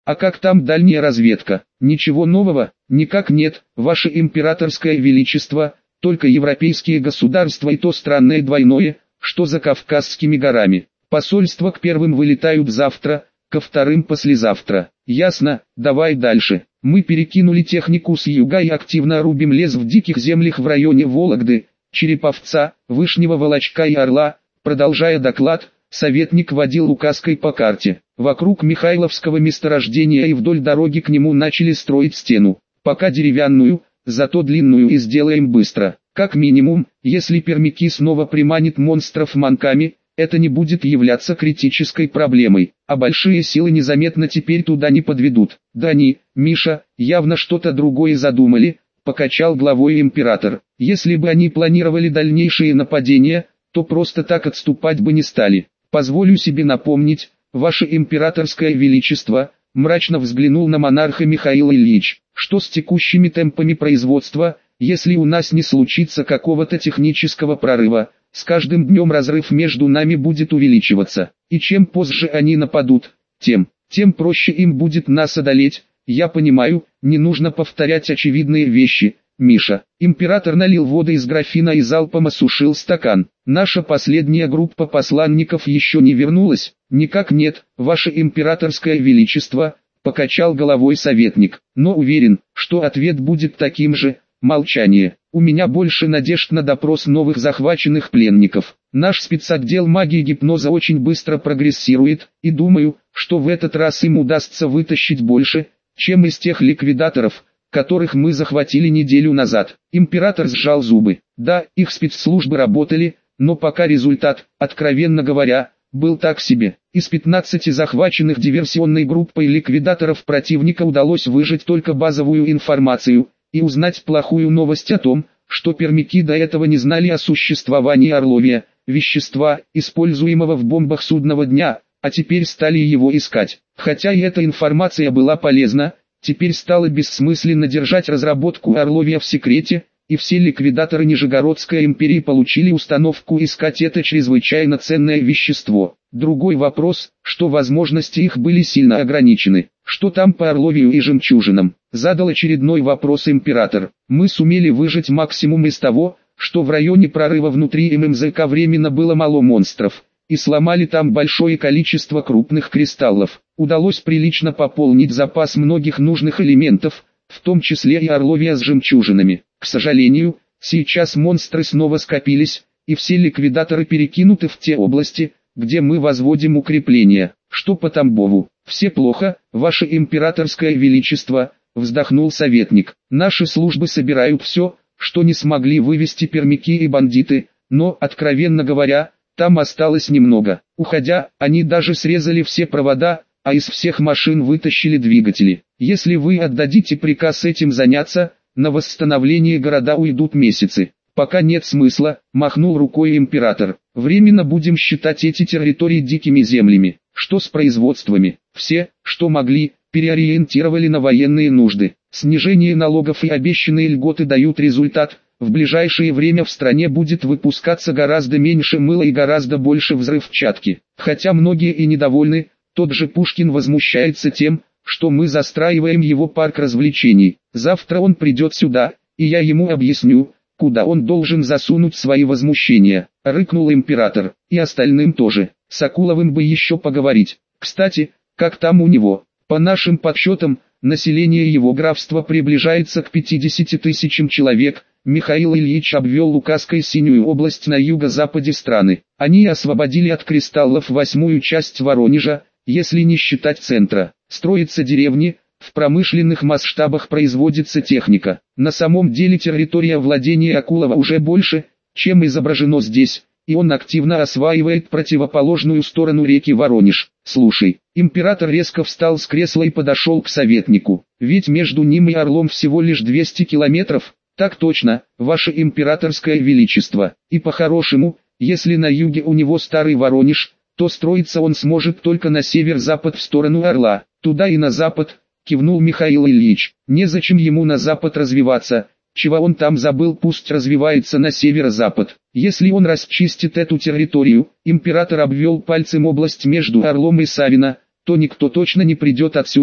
А как там дальняя разведка? Ничего нового? Никак нет, ваше императорское величество, только европейские государства и то странное двойное, что за Кавказскими горами. Посольства к первым вылетают завтра, ко вторым послезавтра. Ясно, давай дальше. Мы перекинули технику с юга и активно рубим лес в диких землях в районе Вологды, Череповца, Вышнего Волочка и Орла. Продолжая доклад, советник водил указкой по карте. Вокруг Михайловского месторождения и вдоль дороги к нему начали строить стену. Пока деревянную, зато длинную, и сделаем быстро. Как минимум, если пермяки снова приманит монстров манками, это не будет являться критической проблемой, а большие силы незаметно теперь туда не подведут. Да не, Миша, явно что-то другое задумали, покачал головой император. Если бы они планировали дальнейшие нападения, то просто так отступать бы не стали. Позволю себе напомнить, ваше императорское величество, мрачно взглянул на монарха Михаил Ильич, что с текущими темпами производства, если у нас не случится какого-то технического прорыва, с каждым днем разрыв между нами будет увеличиваться, и чем позже они нападут, тем проще им будет нас одолеть. Я понимаю, не нужно повторять очевидные вещи, Миша. Император налил воды из графина и залпом осушил стакан. Наша последняя группа посланников еще не вернулась? Никак нет, ваше императорское величество, покачал головой советник. Но уверен, что ответ будет таким же. Молчание. У меня больше надежд на допрос новых захваченных пленников. Наш спецотдел магии гипноза очень быстро прогрессирует, и думаю, что в этот раз им удастся вытащить больше, чем из тех ликвидаторов, которых мы захватили неделю назад. Император сжал зубы. Да, их спецслужбы работали, но пока результат, откровенно говоря, был так себе. Из 15 захваченных диверсионной группой ликвидаторов противника удалось выжать только базовую информацию и узнать плохую новость о том, что пермяки до этого не знали о существовании орловия, вещества, используемого в бомбах судного дня, а теперь стали его искать. Хотя и эта информация была полезна, теперь стало бессмысленно держать разработку орловия в секрете, и все ликвидаторы Нижегородской империи получили установку искать это чрезвычайно ценное вещество. Другой вопрос, что возможности их были сильно ограничены. Что там по орловию и жемчужинам? Задал очередной вопрос император. Мы сумели выжать максимум из того, что в районе прорыва внутри ММЗК временно было мало монстров, и сломали там большое количество крупных кристаллов. Удалось прилично пополнить запас многих нужных элементов, в том числе и орловия с жемчужинами. К сожалению, сейчас монстры снова скопились, и все ликвидаторы перекинуты в те области, где мы возводим укрепления. Что по Тамбову? Все плохо, ваше императорское величество, вздохнул советник. Наши службы собирают все, что не смогли вывести пермяки и бандиты, но, откровенно говоря, там осталось немного. Уходя, они даже срезали все провода, а из всех машин вытащили двигатели. Если вы отдадите приказ этим заняться, на восстановление города уйдут месяцы. Пока нет смысла, махнул рукой император. Временно будем считать эти территории дикими землями. Что с производствами? Все, что могли, переориентировали на военные нужды. Снижение налогов и обещанные льготы дают результат. В ближайшее время в стране будет выпускаться гораздо меньше мыла и гораздо больше взрывчатки. Хотя многие и недовольны, тот же Пушкин возмущается тем, что мы застраиваем его парк развлечений. Завтра он придет сюда, и я ему объясню, куда он должен засунуть свои возмущения. Рыкнул император, и остальным тоже. С Акуловым бы еще поговорить. Кстати, как там у него? По нашим подсчетам, население его графства приближается к 50 тысячам человек. Михаил Ильич обвел указкой синюю область на юго-западе страны. Они освободили от кристаллов 8-ю часть Воронежа, если не считать центра. Строятся деревни, в промышленных масштабах производится техника. На самом деле территория владения Акулова уже больше, чем изображено здесь, и он активно осваивает противоположную сторону реки Воронеж. Слушай, император резко встал с кресла и подошел к советнику. Ведь между ним и Орлом всего лишь 200 километров. Так точно, ваше императорское величество. И по-хорошему, если на юге у него старый Воронеж, то строиться он сможет только на север-запад в сторону Орла. Туда и на запад, кивнул Михаил Ильич. Незачем ему на запад развиваться, чего он там забыл, пусть развивается на северо-запад. Если он расчистит эту территорию, император обвел пальцем область между Орлом и Савино, то никто точно не придет отсюда,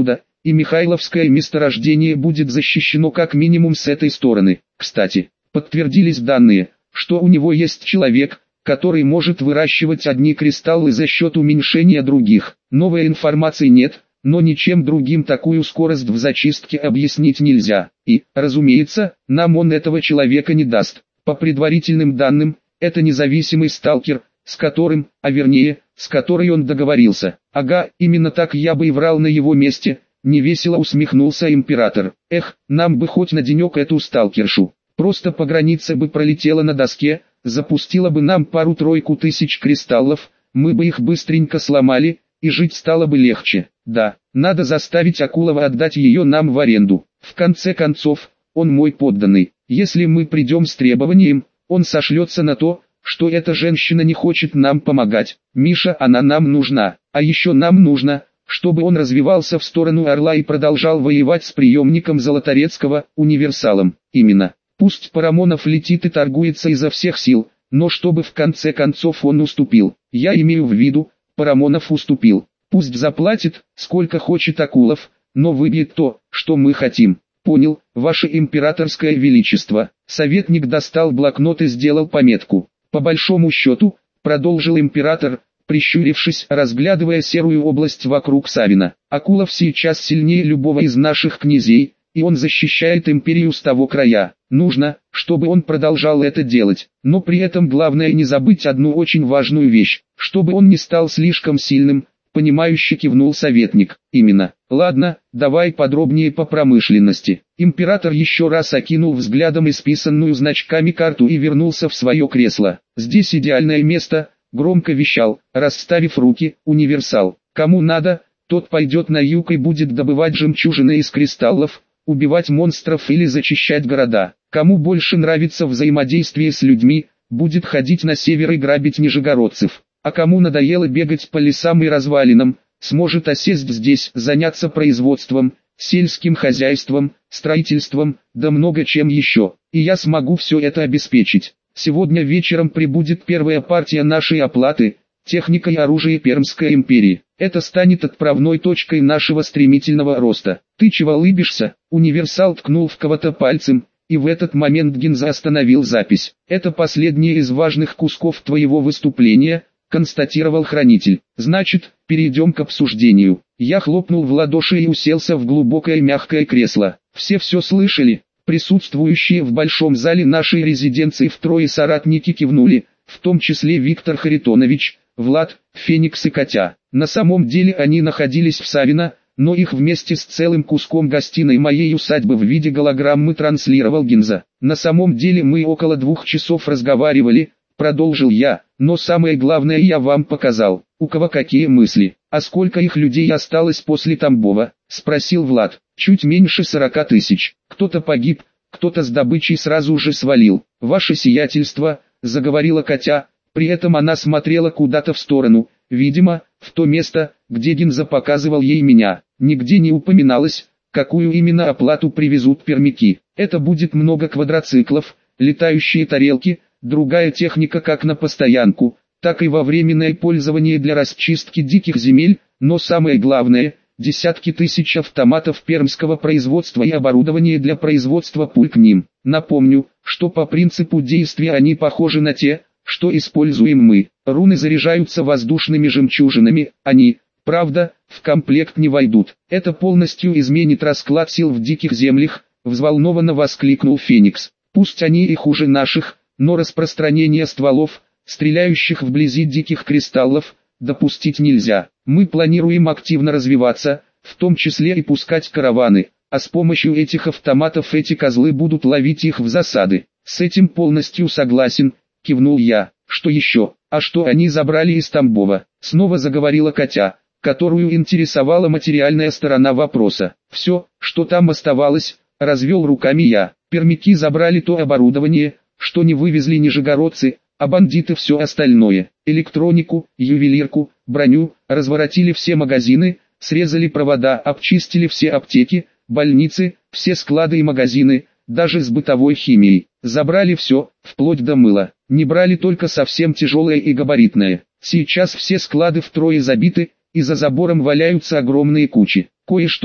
и Михайловское месторождение будет защищено как минимум с этой стороны. Кстати, подтвердились данные, что у него есть человек, который может выращивать одни кристаллы за счет уменьшения других. Новой информации нет, но ничем другим такую скорость в зачистке объяснить нельзя. И, разумеется, нам он этого человека не даст. По предварительным данным, это независимый сталкер, с которым, а вернее, с которой он договорился. Ага, именно так я бы и врал на его месте, невесело усмехнулся император. Эх, нам бы хоть на денек эту сталкершу. Просто по границе бы пролетела на доске, запустила бы нам пару-тройку тысяч кристаллов, мы бы их быстренько сломали, и жить стало бы легче. Да, надо заставить Акулова отдать ее нам в аренду. В конце концов, он мой подданный. Если мы придем с требованием, он сошлется на то, что эта женщина не хочет нам помогать. Миша, она нам нужна. А еще нам нужно, чтобы он развивался в сторону Орла и продолжал воевать с преемником Золоторецкого, универсалом. Именно. Пусть Парамонов летит и торгуется изо всех сил, но чтобы в конце концов он уступил. Я имею в виду, Парамонов уступил. Пусть заплатит, сколько хочет Акулов, но выбьет то, что мы хотим. Понял, ваше императорское величество. Советник достал блокнот и сделал пометку. По большому счету, продолжил император, прищурившись, разглядывая серую область вокруг Савина. Акулов сейчас сильнее любого из наших князей, и он защищает империю с того края. Нужно, чтобы он продолжал это делать, но при этом главное не забыть одну очень важную вещь, чтобы он не стал слишком сильным, понимающе кивнул советник. Именно. Ладно, давай подробнее по промышленности. Император еще раз окинул взглядом исписанную значками карту и вернулся в свое кресло. Здесь идеальное место, громко вещал, расставив руки, универсал. Кому надо, тот пойдет на юг и будет добывать жемчужины из кристаллов, убивать монстров или зачищать города. Кому больше нравится взаимодействие с людьми, будет ходить на север и грабить нижегородцев. А кому надоело бегать по лесам и развалинам, сможет осесть здесь, заняться производством, сельским хозяйством, строительством, да много чем еще. И я смогу все это обеспечить. Сегодня вечером прибудет первая партия нашей оплаты, техника и оружие Пермской империи. Это станет отправной точкой нашего стремительного роста. Ты чего улыбишься? Универсал ткнул в кого-то пальцем, и в этот момент Гинза остановил запись. Это последний из важных кусков твоего выступления, констатировал хранитель. Значит, перейдем к обсуждению. Я хлопнул в ладоши и уселся в глубокое мягкое кресло. Все слышали? Присутствующие в большом зале нашей резиденции втрое соратники кивнули, в том числе Виктор Харитонович, Влад, Феникс и Катя. На самом деле они находились в Савино, но их вместе с целым куском гостиной моей усадьбы в виде голограммы транслировал Гинза. На самом деле мы около 2 часов разговаривали, продолжил я, но самое главное я вам показал. У кого какие мысли? А сколько их людей осталось после Тамбова? Спросил Влад. Чуть меньше 40 тысяч. Кто-то погиб, кто-то с добычей сразу же свалил. Ваше сиятельство, заговорила Катя, при этом она смотрела куда-то в сторону, видимо, в то место, где Гинза показывал ей меня. Нигде не упоминалось, какую именно оплату привезут пермяки. Это будет много квадроциклов, летающие тарелки, другая техника как на постоянку, так и во временное пользование для расчистки диких земель, но самое главное – десятки тысяч автоматов пермского производства и оборудование для производства пуль к ним. Напомню, что по принципу действия они похожи на те, что используем мы. Руны заряжаются воздушными жемчужинами, они, правда, в комплект не войдут. Это полностью изменит расклад сил в диких землях, взволнованно воскликнул Феникс. Пусть они и хуже наших, но распространение стволов, стреляющих вблизи диких кристаллов, допустить нельзя. Мы планируем активно развиваться, в том числе и пускать караваны, а с помощью этих автоматов эти козлы будут ловить их в засады. С этим полностью согласен, кивнул я. Что еще? А что они забрали из Тамбова? Снова заговорила Катя, которую интересовала материальная сторона вопроса. Все, что там оставалось, развел руками я. Пермяки забрали то оборудование, что не вывезли нижегородцы, а бандиты все остальное. Электронику, ювелирку, броню, разворотили все магазины, срезали провода, обчистили все аптеки, больницы, все склады и магазины, даже с бытовой химией. Забрали все, вплоть до мыла. Не брали только совсем тяжелое и габаритное. Сейчас все склады втрое забиты, и за забором валяются огромные кучи. Кое-что,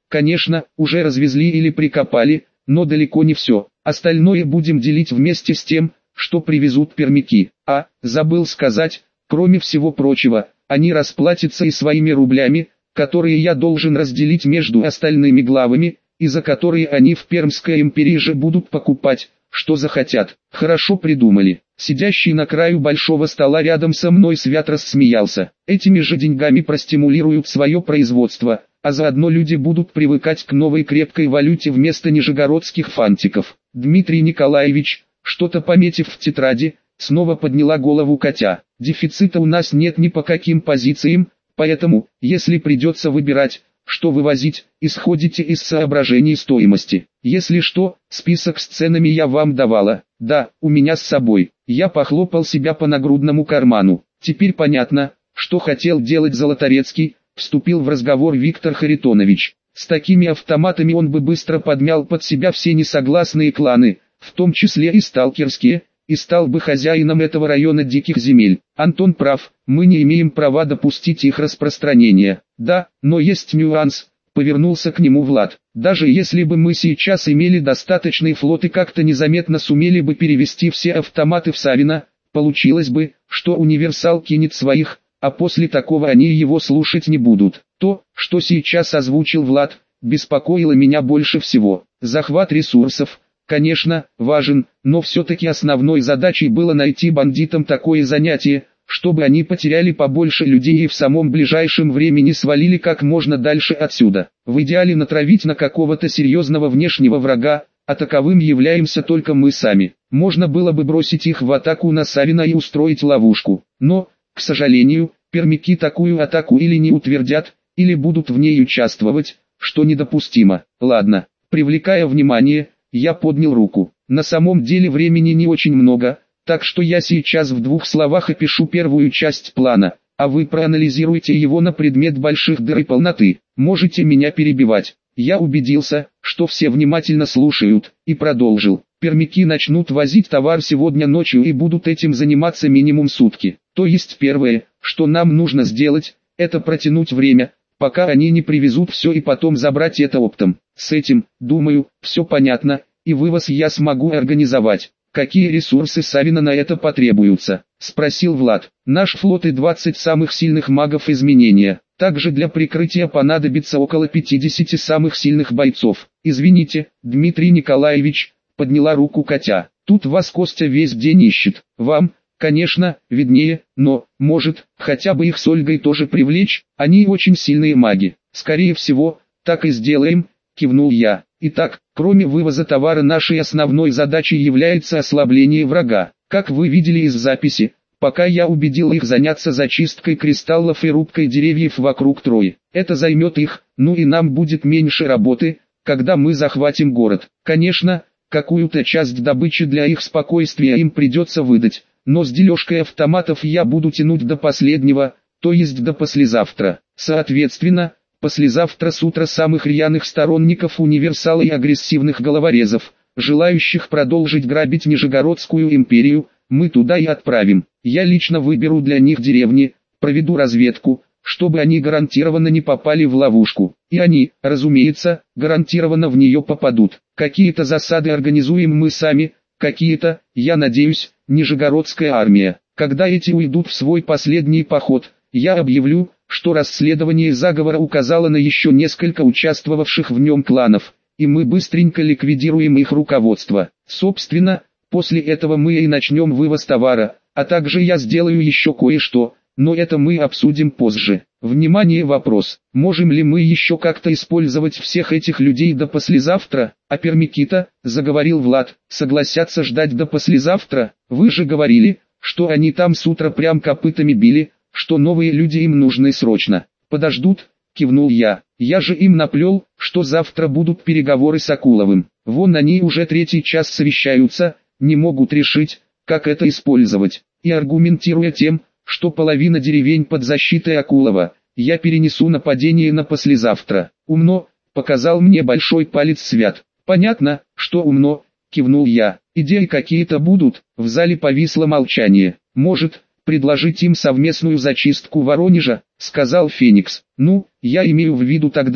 Конечно, уже развезли или прикопали, но далеко не все. Остальное будем делить вместе с тем, что привезут пермяки. Забыл сказать, кроме всего прочего, они расплатятся и своими рублями, которые я должен разделить между остальными главами, и за которые они в Пермской империи же будут покупать, что захотят. Хорошо придумали. Сидящий на краю большого стола рядом со мной Свят рассмеялся. Этими же деньгами простимулируют свое производство, а заодно люди будут привыкать к новой крепкой валюте вместо нижегородских фантиков. Дмитрий Николаевич, что-то пометив в тетради, снова подняла голову Катя. Дефицита у нас нет ни по каким позициям, поэтому, если придется выбирать, что вывозить, исходите из соображений стоимости. Если что, список с ценами я вам давала. Да, у меня с собой. Я похлопал себя по нагрудному карману. Теперь понятно, что хотел делать Золоторецкий, вступил в разговор Виктор Харитонович. С такими автоматами он бы быстро подмял под себя все несогласные кланы, в том числе и сталкерские, и стал бы хозяином этого района диких земель. Антон прав, мы не имеем права допустить их распространения. Да, но есть нюанс, повернулся к нему Влад. Даже если бы мы сейчас имели достаточный флот и как-то незаметно сумели бы перевести все автоматы в Савино, получилось бы, что универсал кинет своих, а после такого они его слушать не будут. То, что сейчас озвучил Влад, беспокоило меня больше всего. Захват ресурсов, конечно, важен, но все-таки основной задачей было найти бандитам такое занятие, чтобы они потеряли побольше людей и в самом ближайшем времени свалили как можно дальше отсюда. В идеале натравить на какого-то серьезного внешнего врага, а таковым являемся только мы сами. Можно было бы бросить их в атаку на Савино и устроить ловушку. Но, к сожалению, пермяки такую атаку или не утвердят, или будут в ней участвовать, что недопустимо. Ладно, привлекая внимание, я поднял руку. На самом деле времени не очень много, так что я сейчас в 2 словах опишу первую часть плана, а вы проанализируйте его на предмет больших дыр и полноты. Можете меня перебивать. Я убедился, что все внимательно слушают, и продолжил. Пермяки начнут возить товар сегодня ночью и будут этим заниматься минимум сутки. То есть первое, что нам нужно сделать, это протянуть время, пока они не привезут все и потом забрать это оптом. С этим, думаю, все понятно, и вывоз я смогу организовать. Какие ресурсы Савино на это потребуются? Спросил Влад. Наш флот и 20 самых сильных магов изменения. Также для прикрытия понадобится около 50 самых сильных бойцов. Извините, Дмитрий Николаевич, подняла руку Катя. Тут вас Костя весь день ищет. Вам, конечно, виднее, но, может, хотя бы их с Ольгой тоже привлечь? Они очень сильные маги. Скорее всего, так и сделаем, кивнул я. Итак, кроме вывоза товара нашей основной задачей является ослабление врага. Как вы видели из записи, пока я убедил их заняться зачисткой кристаллов и рубкой деревьев вокруг Трои. Это займет их, ну и нам будет меньше работы, когда мы захватим город. Конечно, какую-то часть добычи для их спокойствия им придется выдать, но с дележкой автоматов я буду тянуть до последнего, то есть до послезавтра. Соответственно, послезавтра с утра самых рьяных сторонников универсала и агрессивных головорезов, желающих продолжить грабить Нижегородскую империю, мы туда и отправим. Я лично выберу для них деревни, проведу разведку, чтобы они гарантированно не попали в ловушку. И они, разумеется, гарантированно в нее попадут. Какие-то засады организуем мы сами, какие-то, я надеюсь, Нижегородская армия. Когда эти уйдут в свой последний поход, я объявлю, что расследование заговора указало на еще несколько участвовавших в нем кланов, и мы быстренько ликвидируем их руководство. Собственно, после этого мы и начнем вывоз товара, а также я сделаю еще кое-что, но это мы обсудим позже. Внимание, вопрос: можем ли мы еще как-то использовать всех этих людей до послезавтра? А пермяки-то, заговорил Влад, согласятся ждать до послезавтра? Вы же говорили, что они там с утра прям копытами били, что новые люди им нужны срочно. Подождут, кивнул я. Я же им наплел, что завтра будут переговоры с Акуловым. Вон они уже 3-й час совещаются, не могут решить, как это использовать. И аргументируя тем, что половина деревень под защитой Акулова, я перенесу нападение на послезавтра. Умно, показал мне большой палец Свят. Понятно, что умно, кивнул я. Идеи какие-то будут? В зале повисло молчание. Может, предложить им совместную зачистку Воронежа, сказал Феникс. Ну, я имею в виду тогда,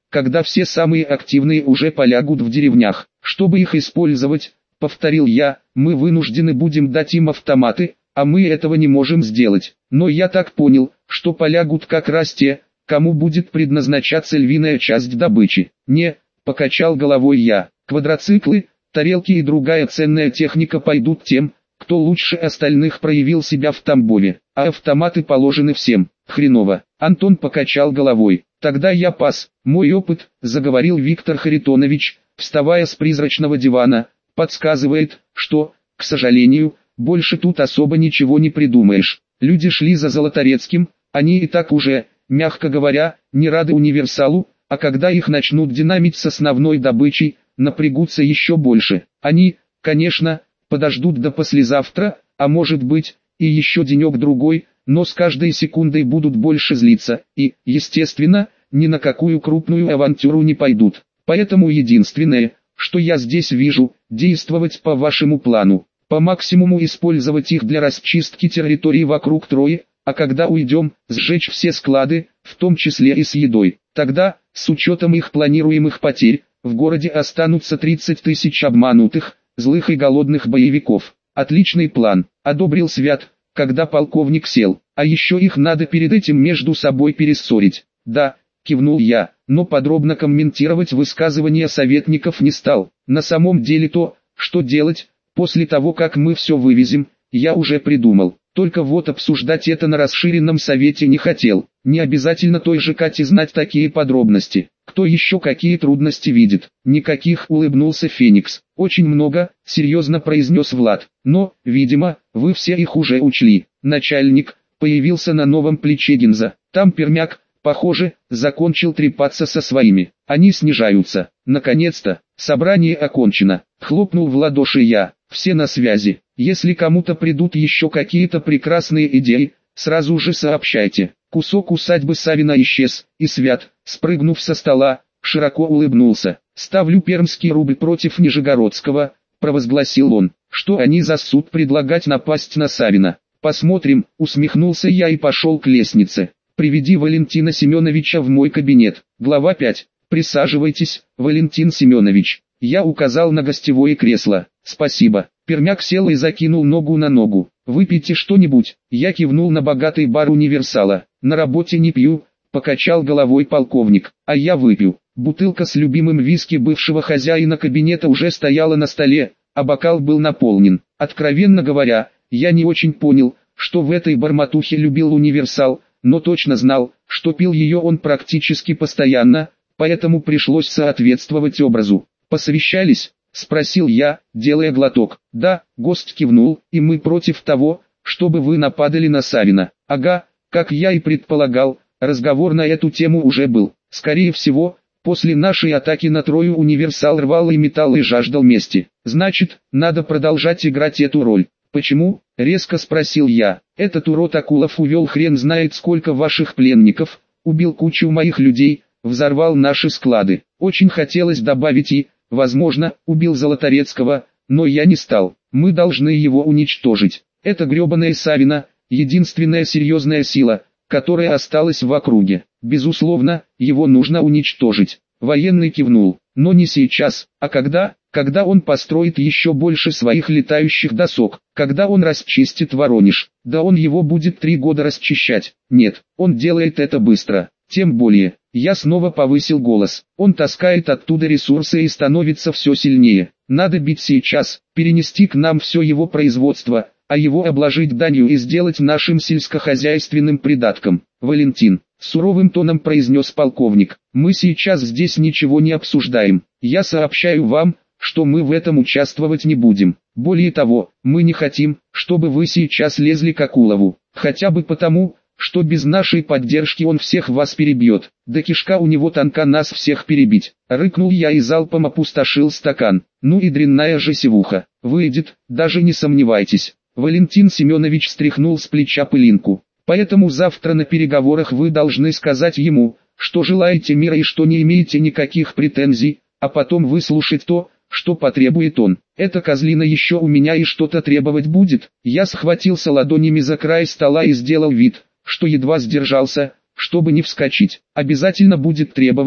когда все самые активные уже полягут в деревнях. Чтобы их использовать, повторил я, мы вынуждены будем дать им автоматы, а мы этого не можем сделать. Но я так понял, что полягут как раз те, кому будет предназначаться львиная часть добычи. Не, покачал головой я, квадроциклы, тарелки и другая ценная техника пойдут тем, кто лучше остальных проявил себя в Тамбове, а автоматы положены всем. Хреново. Антон покачал головой. Тогда я пас. Мой опыт, заговорил Виктор Харитонович, вставая с призрачного дивана, подсказывает, что, к сожалению, больше тут особо ничего не придумаешь. Люди шли за Золоторецким, они и так уже, мягко говоря, не рады универсалу, а когда их начнут динамить с основной добычей, напрягутся еще больше. Они, конечно, подождут до послезавтра, а может быть, и еще денек-другой, но с каждой секундой будут больше злиться, и, естественно, ни на какую крупную авантюру не пойдут. Поэтому единственное, что я здесь вижу, действовать по вашему плану, по максимуму использовать их для расчистки территории вокруг Трои, а когда уйдем, сжечь все склады, в том числе и с едой. Тогда, с учетом их планируемых потерь, в городе останутся 30 тысяч обманутых, злых и голодных боевиков. Отличный план, одобрил Свят, когда полковник сел. А еще их надо перед этим между собой перессорить. Да, кивнул я, но подробно комментировать высказывания советников не стал. На самом деле то, что делать, после того как мы все вывезем, я уже придумал. Только вот обсуждать это на расширенном совете не хотел. Не обязательно той же Кате знать такие подробности. Кто еще какие трудности видит? Никаких, улыбнулся Феникс. Очень много, серьезно произнес Влад. Но, видимо, вы все их уже учли. Начальник появился на новом плече Гинза. Там Пермяк, похоже, закончил трепаться со своими. Они снижаются. Наконец-то, собрание окончено. Хлопнул в ладоши я. Все на связи. Если кому-то придут еще какие-то прекрасные идеи, сразу же сообщайте. Кусок усадьбы Савина исчез, и Свят, спрыгнув со стола, широко улыбнулся. «Ставлю пермский рубль против Нижегородского», — провозгласил он. «Что они за суд предлагать напасть на Савина? Посмотрим», — усмехнулся я и пошел к лестнице. «Приведи Валентина Семеновича в мой кабинет». Глава 5. «Присаживайтесь, Валентин Семенович». Я указал на гостевое кресло. «Спасибо». Пермяк сел и закинул ногу на ногу. «Выпейте что-нибудь». Я кивнул на богатый бар универсала. «На работе не пью», — покачал головой полковник. «А я выпью». Бутылка с любимым виски бывшего хозяина кабинета уже стояла на столе, а бокал был наполнен. Откровенно говоря, я не очень понял, что в этой барматухе любил универсал, но точно знал, что пил ее он практически постоянно, поэтому пришлось соответствовать образу. «Посовещались?» — спросил я, делая глоток. «Да», — гость кивнул, — «и мы против того, чтобы вы нападали на Савина». «Ага, как я и предполагал, разговор на эту тему уже был. Скорее всего, после нашей атаки на Трою универсал рвал и металл и жаждал мести. Значит, надо продолжать играть эту роль». «Почему?» — резко спросил я. «Этот урод Акулов увел хрен знает сколько ваших пленников, убил кучу моих людей, взорвал наши склады. Очень хотелось добавить и, возможно, убил Золоторецкого, но я не стал. Мы должны его уничтожить. Это гребаная Савина, единственная серьезная сила, которая осталась в округе. Безусловно, его нужно уничтожить». Военный кивнул. «Но не сейчас, а когда он построит еще больше своих летающих досок, когда он расчистит Воронеж. Да он его будет 3 года расчищать. Нет, он делает это быстро. Тем более». Я снова повысил голос. «Он таскает оттуда ресурсы и становится все сильнее. Надо бить сейчас, перенести к нам все его производство, а его обложить данью и сделать нашим сельскохозяйственным придатком». «Валентин», — суровым тоном произнес полковник, — «мы сейчас здесь ничего не обсуждаем. Я сообщаю вам, что мы в этом участвовать не будем. Более того, мы не хотим, чтобы вы сейчас лезли к Акулову. Хотя бы потому, что без нашей поддержки он всех вас перебьет. Да кишка у него тонка нас всех перебить». Рыкнул я и залпом опустошил стакан. «Ну и дрянная же севуха. Выйдет, даже не сомневайтесь». Валентин Семенович стряхнул с плеча пылинку. «Поэтому завтра на переговорах вы должны сказать ему, что желаете мира и что не имеете никаких претензий, а потом выслушать то, что потребует он. Эта козлина еще у меня и что-то требовать будет». Я схватился ладонями за край стола и сделал вид, что едва сдержался, чтобы не вскочить. «Обязательно будет требовать,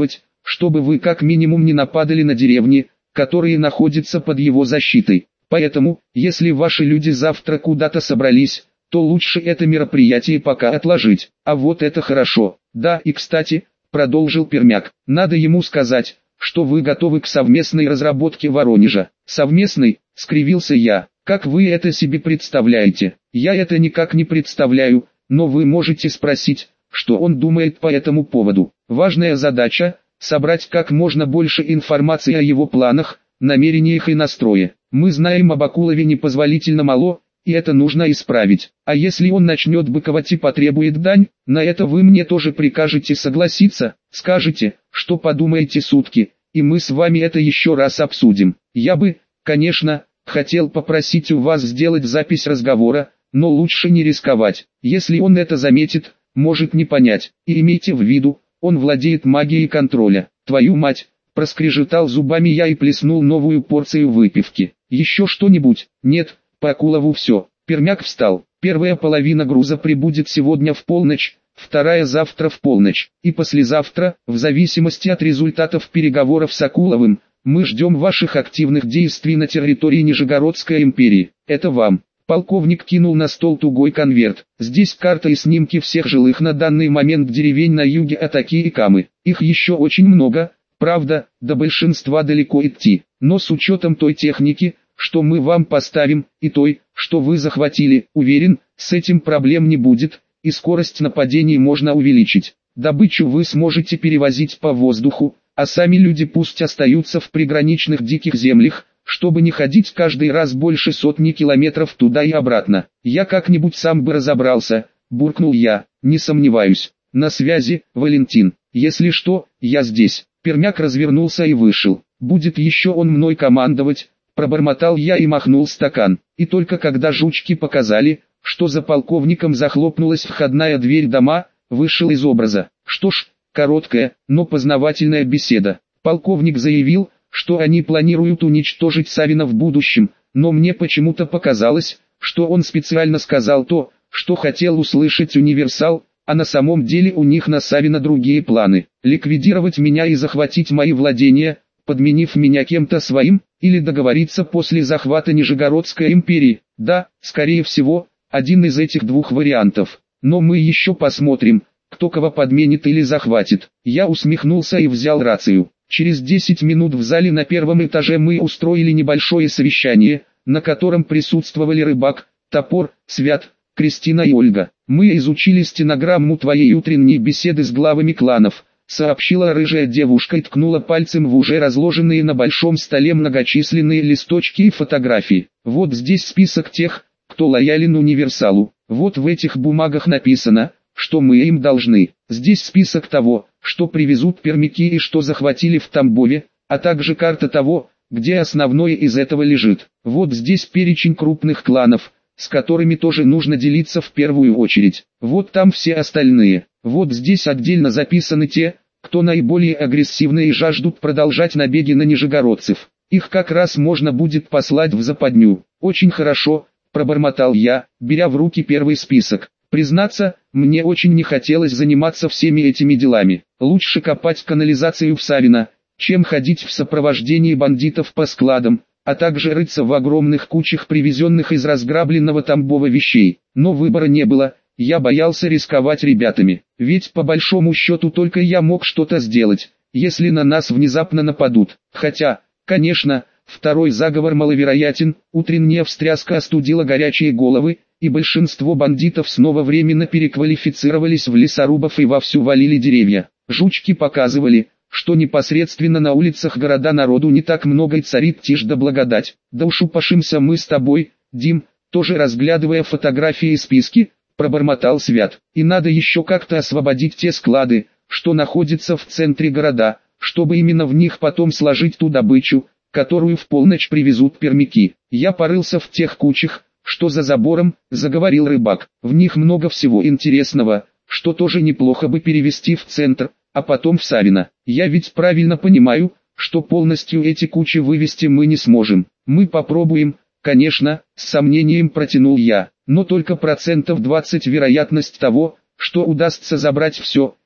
чтобы вы как минимум не нападали на деревни, которые находятся под его защитой. Поэтому, если ваши люди завтра куда-то собрались, то лучше это мероприятие пока отложить. А вот это хорошо. Да, и кстати, продолжил Пермяк, надо ему сказать, что вы готовы к совместной разработке Воронежа. Совместной, скривился я. Как вы это себе представляете? Я это никак не представляю, но вы можете спросить, что он думает по этому поводу. Важная задача – собрать как можно больше информации о его планах, намерениях и настрое. Мы знаем об Акулове непозволительно мало, и это нужно исправить. А если он начнет быковать и потребует дань, на это вы мне тоже прикажете согласиться, скажете, что подумаете сутки, и мы с вами это еще раз обсудим. Я бы, конечно, хотел попросить у вас сделать запись разговора, но лучше не рисковать. Если он это заметит, может не понять. И имейте в виду, он владеет магией контроля. Твою мать, проскрежетал зубами я и плеснул новую порцию выпивки. Еще что-нибудь? Нет, по Акулову все. Пермяк встал. Первая половина груза прибудет сегодня в полночь, вторая завтра в полночь. И послезавтра, в зависимости от результатов переговоров с Акуловым, мы ждем ваших активных действий на территории Нижегородской империи. Это вам. Полковник кинул на стол тугой конверт. Здесь карта и снимки всех жилых на данный момент деревень на юге Атаки и Камы. Их еще очень много, правда, до большинства далеко идти. Но с учетом той техники, что мы вам поставим, и той, что вы захватили, уверен, с этим проблем не будет, и скорость нападений можно увеличить. Добычу вы сможете перевозить по воздуху, а сами люди пусть остаются в приграничных диких землях, чтобы не ходить каждый раз больше сотни километров туда и обратно. Я как-нибудь сам бы разобрался, буркнул я, не сомневаюсь. На связи, Валентин. Если что, я здесь. Пермяк развернулся и вышел. Будет еще он мной командовать, пробормотал я и махнул стакан. И только когда жучки показали, что за полковником захлопнулась входная дверь дома, вышел из образа. Что ж, короткая, но познавательная беседа. Полковник заявил, что они планируют уничтожить Савина в будущем, но мне почему-то показалось, что он специально сказал то, что хотел услышать универсал, а на самом деле у них на Савина другие планы. Ликвидировать меня и захватить мои владения, подменив меня кем-то своим, или договориться после захвата Нижегородской империи. Да, скорее всего, один из этих двух вариантов. Но мы еще посмотрим, кто кого подменит или захватит. Я усмехнулся и взял рацию. Через 10 минут в зале на первом этаже мы устроили небольшое совещание, на котором присутствовали Рыбак, Топор, Свят, Кристина и Ольга. Мы изучили стенограмму твоей утренней беседы с главами кланов, сообщила рыжая девушка и ткнула пальцем в уже разложенные на большом столе многочисленные листочки и фотографии. Вот здесь список тех, кто лоялен универсалу. Вот в этих бумагах написано, что мы им должны. Здесь список того, что привезут пермяки и что захватили в Тамбове, а также карта того, где основное из этого лежит. Вот здесь перечень крупных кланов, с которыми тоже нужно делиться в первую очередь. Вот там все остальные. Вот здесь отдельно записаны те, кто наиболее агрессивны и жаждут продолжать набеги на нижегородцев. Их как раз можно будет послать в западню. Очень хорошо, пробормотал я, беря в руки первый список. Признаться, мне очень не хотелось заниматься всеми этими делами. Лучше копать канализацию в Савино, чем ходить в сопровождении бандитов по складам, а также рыться в огромных кучах привезенных из разграбленного Тамбова вещей. Но выбора не было, я боялся рисковать ребятами. Ведь по большому счету только я мог что-то сделать, если на нас внезапно нападут. Хотя, конечно, второй заговор маловероятен, утренняя встряска остудила горячие головы, и большинство бандитов снова временно переквалифицировались в лесорубов и вовсю валили деревья. Жучки показывали, что непосредственно на улицах города народу не так много и царит тишь да благодать. Да уж упашимся мы с тобой, Дим, тоже разглядывая фотографии и списки, пробормотал Свят. И надо еще как-то освободить те склады, что находятся в центре города, чтобы именно в них потом сложить ту добычу, которую в полночь привезут пермяки. Я порылся в тех кучах, что за забором, заговорил Рыбак. В них много всего интересного, что тоже неплохо бы перевести в центр, а потом в Савино. Я ведь правильно понимаю, что полностью эти кучи вывести мы не сможем. Мы попробуем, конечно, с сомнением протянул я, но только 20% вероятность того, что удастся забрать все,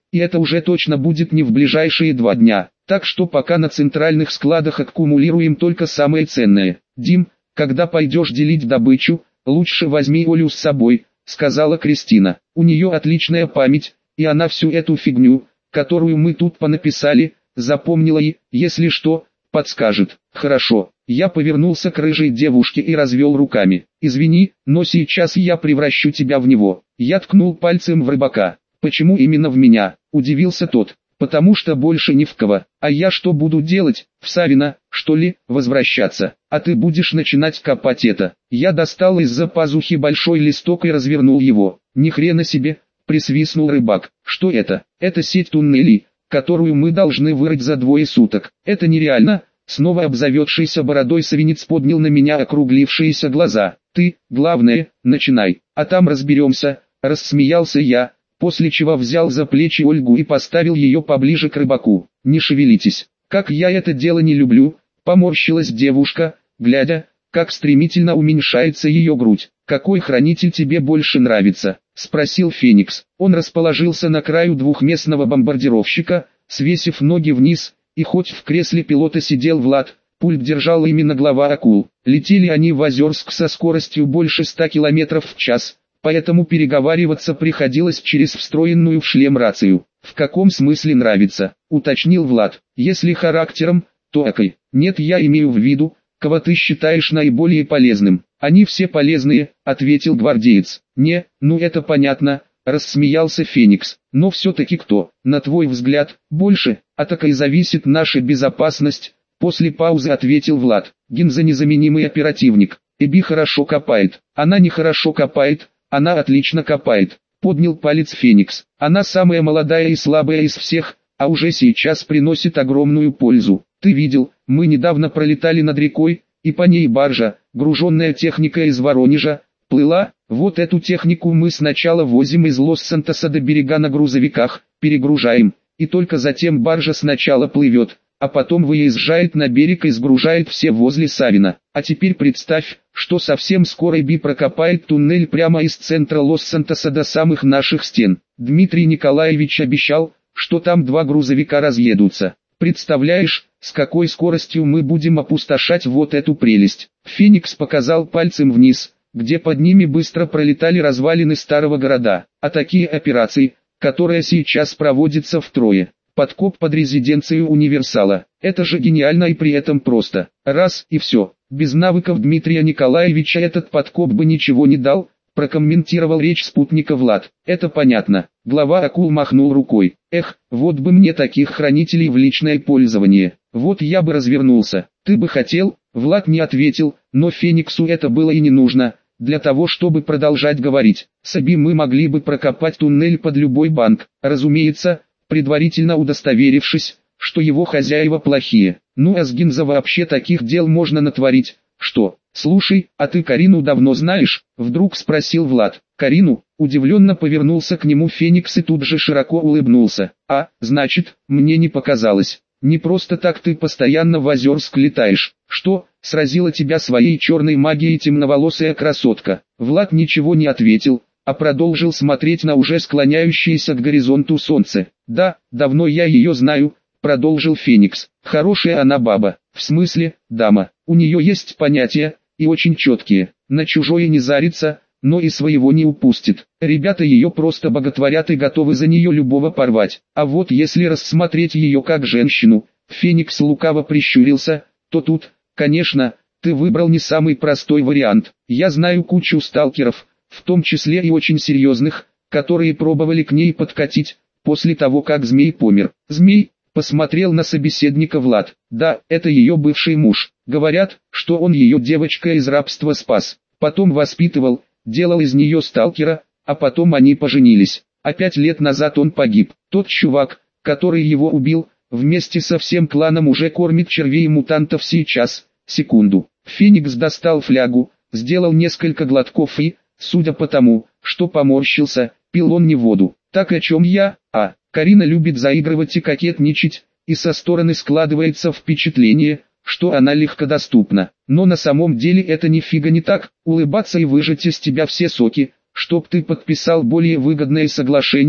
и это уже точно будет не в ближайшие 2 дня. Так что пока на центральных складах аккумулируем только самое ценное. Дим, когда пойдешь делить добычу, лучше возьми Олю с собой, сказала Кристина. У нее отличная память, и она всю эту фигню, которую мы тут понаписали, запомнила и, если что, подскажет. Хорошо. Я повернулся к рыжей девушке и развел руками. Извини, но сейчас я превращу тебя в него. Я ткнул пальцем в рыбака. Почему именно в меня? Удивился тот. Потому что больше ни в кого. А я что буду делать? В Савина, что ли, возвращаться? А ты будешь начинать копать это. Я достал из-за пазухи большой листок и развернул его. Ни хрена себе, присвистнул рыбак. Что это? Это сеть туннелей, которую мы должны вырыть за 2 суток. Это нереально. Снова обзаведшийся бородой савинец поднял на меня округлившиеся глаза. Ты, главное, начинай, а там разберемся, рассмеялся я, после чего взял за плечи Ольгу и поставил ее поближе к рыбаку. Не шевелитесь, как я это дело не люблю, поморщилась девушка, глядя, как стремительно уменьшается ее грудь. Какой хранитель тебе больше нравится? Спросил Феникс. Он расположился на краю двухместного бомбардировщика, свесив ноги вниз, и хоть в кресле пилота сидел Влад, пульт держал именно глава акул. Летели они в Озерск со скоростью больше 100 км в час, поэтому переговариваться приходилось через встроенную в шлем рацию. «В каком смысле нравится?» — уточнил Влад. «Если характером, то экой. Нет, я имею в виду, кого ты считаешь наиболее полезным». «Они все полезные», — ответил гвардеец. «Не, ну это понятно», — рассмеялся Феникс. «Но все-таки кто, на твой взгляд, больше? От экой зависит наша безопасность», — после паузы ответил Влад. «Гинза незаменимый оперативник. Эбби хорошо копает». «Она не хорошо копает, она отлично копает», — поднял палец Феникс. «Она самая молодая и слабая из всех, а уже сейчас приносит огромную пользу. Ты видел, мы недавно пролетали над рекой, и по ней баржа, груженная техника из Воронежа, плыла. Вот эту технику мы сначала возим из Лос-Сантоса до берега на грузовиках, перегружаем, и только затем баржа сначала плывет, а потом выезжает на берег и сгружает все возле Савина. А теперь представь, что совсем скоро Эбби прокопает туннель прямо из центра Лос-Сантоса до самых наших стен. Дмитрий Николаевич обещал, что там 2 грузовика разъедутся. Представляешь, с какой скоростью мы будем опустошать вот эту прелесть?» Феникс показал пальцем вниз, где под ними быстро пролетали развалины старого города. А такие операции, которые сейчас проводятся втрое. Подкоп под резиденцию Универсала. Это же гениально и при этом просто. Раз и все. Без навыков Дмитрия Николаевича этот подкоп бы ничего не дал, прокомментировал речь спутника Влад. Это понятно. Глава акул махнул рукой. Эх, вот бы мне таких хранителей в личное пользование. Вот я бы развернулся. Ты бы хотел? Влад не ответил, но Фениксу это было и не нужно. Для того, чтобы продолжать говорить, с Эбби мы могли бы прокопать туннель под любой банк, разумеется, предварительно удостоверившись, что его хозяева плохие. Ну а с Гинза вообще таких дел можно натворить. Что? Слушай, а ты Карину давно знаешь? Вдруг спросил Влад. Карину? Удивленно повернулся к нему Феникс и тут же широко улыбнулся. А, значит, мне не показалось. Не просто так ты постоянно в Озерск летаешь. Что, сразила тебя своей черной магией темноволосая красотка? Влад ничего не ответил, а продолжил смотреть на уже склоняющееся к горизонту солнце. Да, давно я ее знаю, продолжил Феникс. Хорошая она баба, в смысле, дама. У нее есть понятия, и очень четкие. На чужое не зарится, но и своего не упустит. Ребята ее просто боготворят и готовы за нее любого порвать. А вот если рассмотреть ее как женщину, Феникс лукаво прищурился, то тут, конечно, ты выбрал не самый простой вариант. Я знаю кучу сталкеров, в том числе и очень серьезных, которые пробовали к ней подкатить, после того как Змей помер. Змей? Посмотрел на собеседника Влад. Да, это ее бывший муж. Говорят, что он ее девочка из рабства спас. Потом воспитывал, делал из нее сталкера, а потом они поженились. А 5 лет назад он погиб. Тот чувак, который его убил, вместе со всем кланом уже кормит червей-мутантов сейчас. Секунду. Феникс достал флягу, сделал несколько глотков и, судя по тому, что поморщился, пил он не воду. Так о чем я? Карина любит заигрывать и кокетничать, и со стороны складывается впечатление, что она легкодоступна. Но на самом деле это нифига не так. Улыбаться и выжать из тебя все соки, чтоб ты подписал более выгодное соглашение,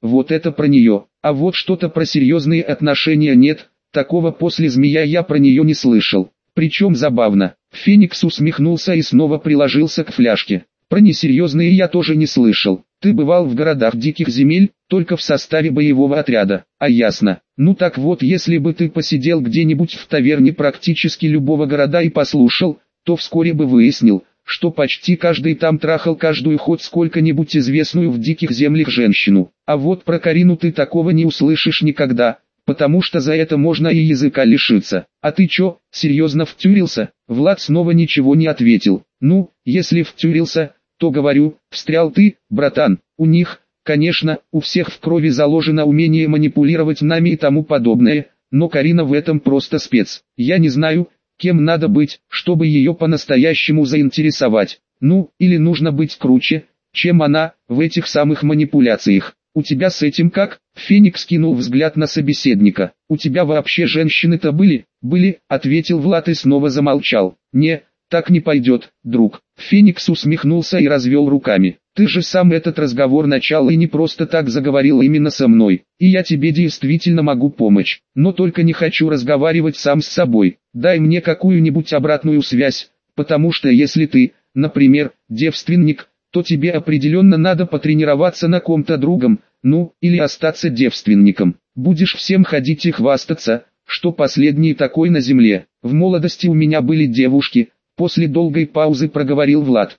вот это про нее, а вот что-то про серьезные отношения нет, такого после змея я про нее не слышал. Причем забавно, Феникс усмехнулся и снова приложился к фляжке. Про несерьезные я тоже не слышал. Ты бывал в городах диких земель, только в составе боевого отряда, а ясно. Ну так вот, если бы ты посидел где-нибудь в таверне практически любого города и послушал, то вскоре бы выяснил, что почти каждый там трахал каждую хоть сколько-нибудь известную в диких землях женщину. А вот про Карину ты такого не услышишь никогда, потому что за это можно и языка лишиться. А ты чё, серьезно втюрился? Влад снова ничего не ответил. Ну, если втюрился, то говорю, встрял ты, братан. У них, конечно, у всех в крови заложено умение манипулировать нами и тому подобное, но Карина в этом просто спец. Я не знаю, кем надо быть, чтобы ее по-настоящему заинтересовать. Ну, или нужно быть круче, чем она, в этих самых манипуляциях. У тебя с этим как? Феникс кинул взгляд на собеседника. У тебя вообще женщины-то были? Были, ответил Влад и снова замолчал. Не, так не пойдет, друг. Феникс усмехнулся и развел руками. Ты же сам этот разговор начал и не просто так заговорил именно со мной. И я тебе действительно могу помочь. Но только не хочу разговаривать сам с собой. Дай мне какую-нибудь обратную связь, потому что если ты, например, девственник, то тебе определенно надо потренироваться на ком-то другом, ну, или остаться девственником. Будешь всем ходить и хвастаться, что последний такой на земле. В молодости у меня были девушки. После долгой паузы проговорил Влад.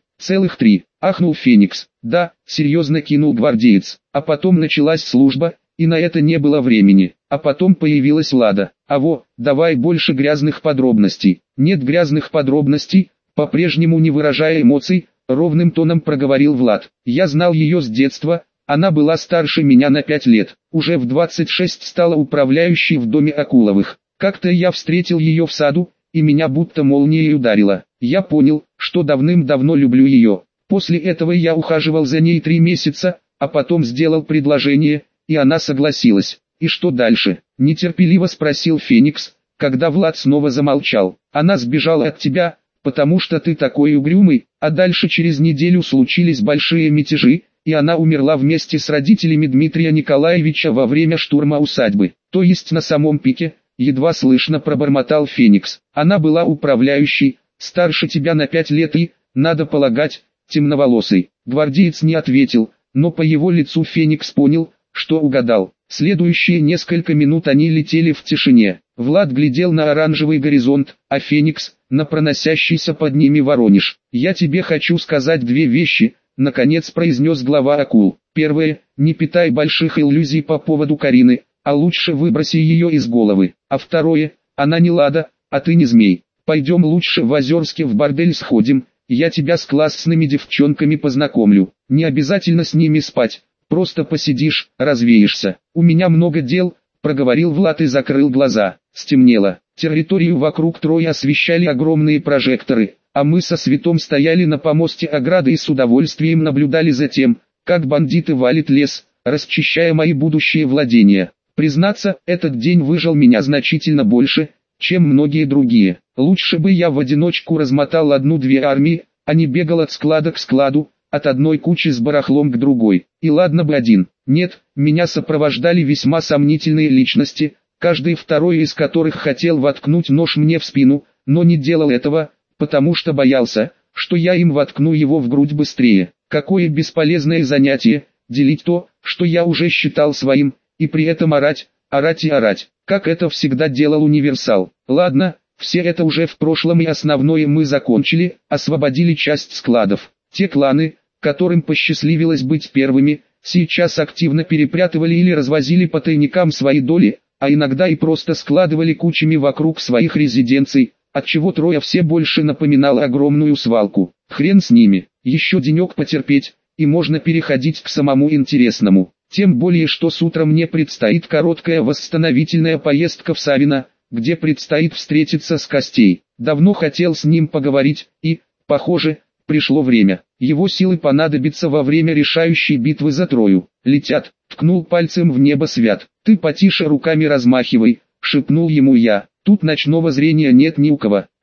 3,3. Ахнул Феникс. Да, серьезно кинул гвардеец. А потом началась служба, и на это не было времени. А потом появилась Лада. Давай больше грязных подробностей. Нет грязных подробностей, по-прежнему не выражая эмоций, ровным тоном проговорил Влад. Я знал ее с детства, она была старше меня на 5 лет. Уже в 26 стала управляющей в доме Акуловых. Как-то я встретил ее в саду, и меня будто молнией ударило. Я понял, что давным-давно люблю ее. После этого я ухаживал за ней 3 месяца, а потом сделал предложение, и она согласилась. И что дальше? Нетерпеливо спросил Феникс, когда Влад снова замолчал. Она сбежала от тебя, потому что ты такой угрюмый, а дальше через неделю случились большие мятежи, и она умерла вместе с родителями Дмитрия Николаевича во время штурма усадьбы. То есть на самом пике, едва слышно пробормотал Феникс. Она была управляющей, старше тебя на 5 лет и, надо полагать, темноволосой. Гвардеец не ответил, но по его лицу Феникс понял, что угадал. Следующие несколько минут они летели в тишине. Влад глядел на оранжевый горизонт, а Феникс — на проносящийся под ними Воронеж. «Я тебе хочу сказать 2 вещи», — наконец произнес глава акул. «Первое, не питай больших иллюзий по поводу Карины, а лучше выброси ее из головы. А второе, она не Лада, а ты не змей. Пойдем лучше в Озерске в бордель сходим, я тебя с классными девчонками познакомлю. Не обязательно с ними спать, просто посидишь, развеешься. У меня много дел», — проговорил Влад и закрыл глаза. Стемнело. Территорию вокруг Трои освещали огромные прожекторы, а мы со Светом стояли на помосте ограды и с удовольствием наблюдали за тем, как бандиты валят лес, расчищая мои будущие владения. Признаться, этот день выжил меня значительно больше, чем многие другие. Лучше бы я в одиночку размотал 1-2 армии, а не бегал от склада к складу, от одной кучи с барахлом к другой. И ладно бы один. Нет, меня сопровождали весьма сомнительные личности, каждый второй из которых хотел воткнуть нож мне в спину, но не делал этого, потому что боялся, что я им воткну его в грудь быстрее. Какое бесполезное занятие, делить то, что я уже считал своим, и при этом орать, орать и орать, как это всегда делал универсал. Ладно, все это уже в прошлом, и основное мы закончили, освободили часть складов. Те кланы, которым посчастливилось быть первыми, сейчас активно перепрятывали или развозили по тайникам свои доли, а иногда и просто складывали кучами вокруг своих резиденций, отчего Троя все больше напоминала огромную свалку. Хрен с ними, еще денек потерпеть, и можно переходить к самому интересному. Тем более, что с утра мне предстоит короткая восстановительная поездка в Савино, где предстоит встретиться с Костей. Давно хотел с ним поговорить, и, похоже, пришло время. Его силы понадобятся во время решающей битвы за Трою. Летят, ткнул пальцем в небо Свят. Ты потише руками размахивай, шепнул ему я. Тут ночного зрения нет ни у кого. А,